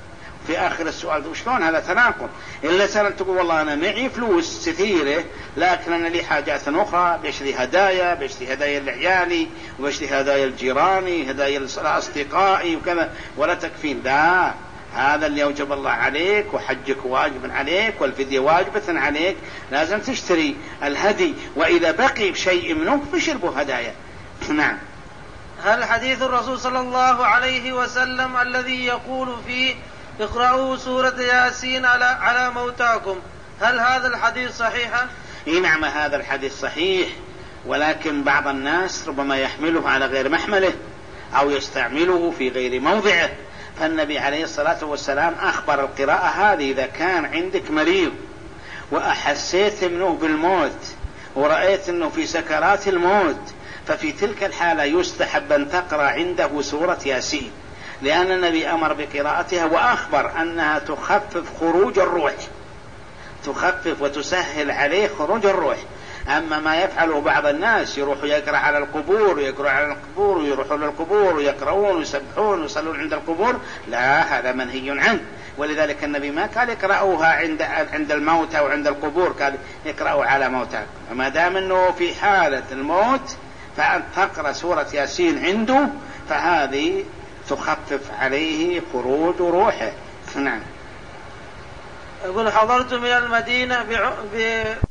S2: في آخر السؤال وشلون هذا تناقض؟ إلا سنة تقول والله أنا معي فلوس كثيرة لكن أنا لي حاجات أخرى، بشتري هدايا، بشتري هدايا لعيالي وبشتري هدايا لجيراني، هدايا لأصدقائي وكذا، ولا تكفين. لا، هذا اللي أوجب الله عليك، وحجك واجب عليك، والفدية واجبة عليك، لازم تشتري الهدي، وإذا بقي بشيء منه فشربوا هدايا. نعم.
S1: هل حديث الرسول صلى الله عليه وسلم الذي يقول فيه اقرأوا سورة ياسين على, على موتاكم، هل هذا الحديث صحيح؟
S2: إيه نعم، هذا الحديث صحيح، ولكن بعض الناس ربما يحمله على غير محمله أو يستعمله في غير موضعه. فالنبي عليه الصلاة والسلام أخبر القراءة هذه إذا كان عندك مريض وأحسيت منه بالموت ورأيت أنه في سكرات الموت، ففي تلك الحالة يستحب أن تقرأ عنده سورة ياسين، لأن النبي أمر بقراءتها وأخبر أنها تخفف خروج الروح، تخفف وتسهل عليه خروج الروح. أما ما يفعله بعض الناس يروحوا يقرأ على القبور ويقرأوا على القبور ويروحوا للقبور ويقرؤون ويسبحون ويصلون عند القبور، لا، هذا منهي عنه. ولذلك النبي ما قال يقرأوها عند عند الموت أو عند القبور، قال يقرأوا على موتى. وما دام أنه في حالة الموت فأن تقرأ سورة ياسين عنده، فهذه تخفف عليه خروج روحه. نعم.
S1: يقول حضرت من المدينة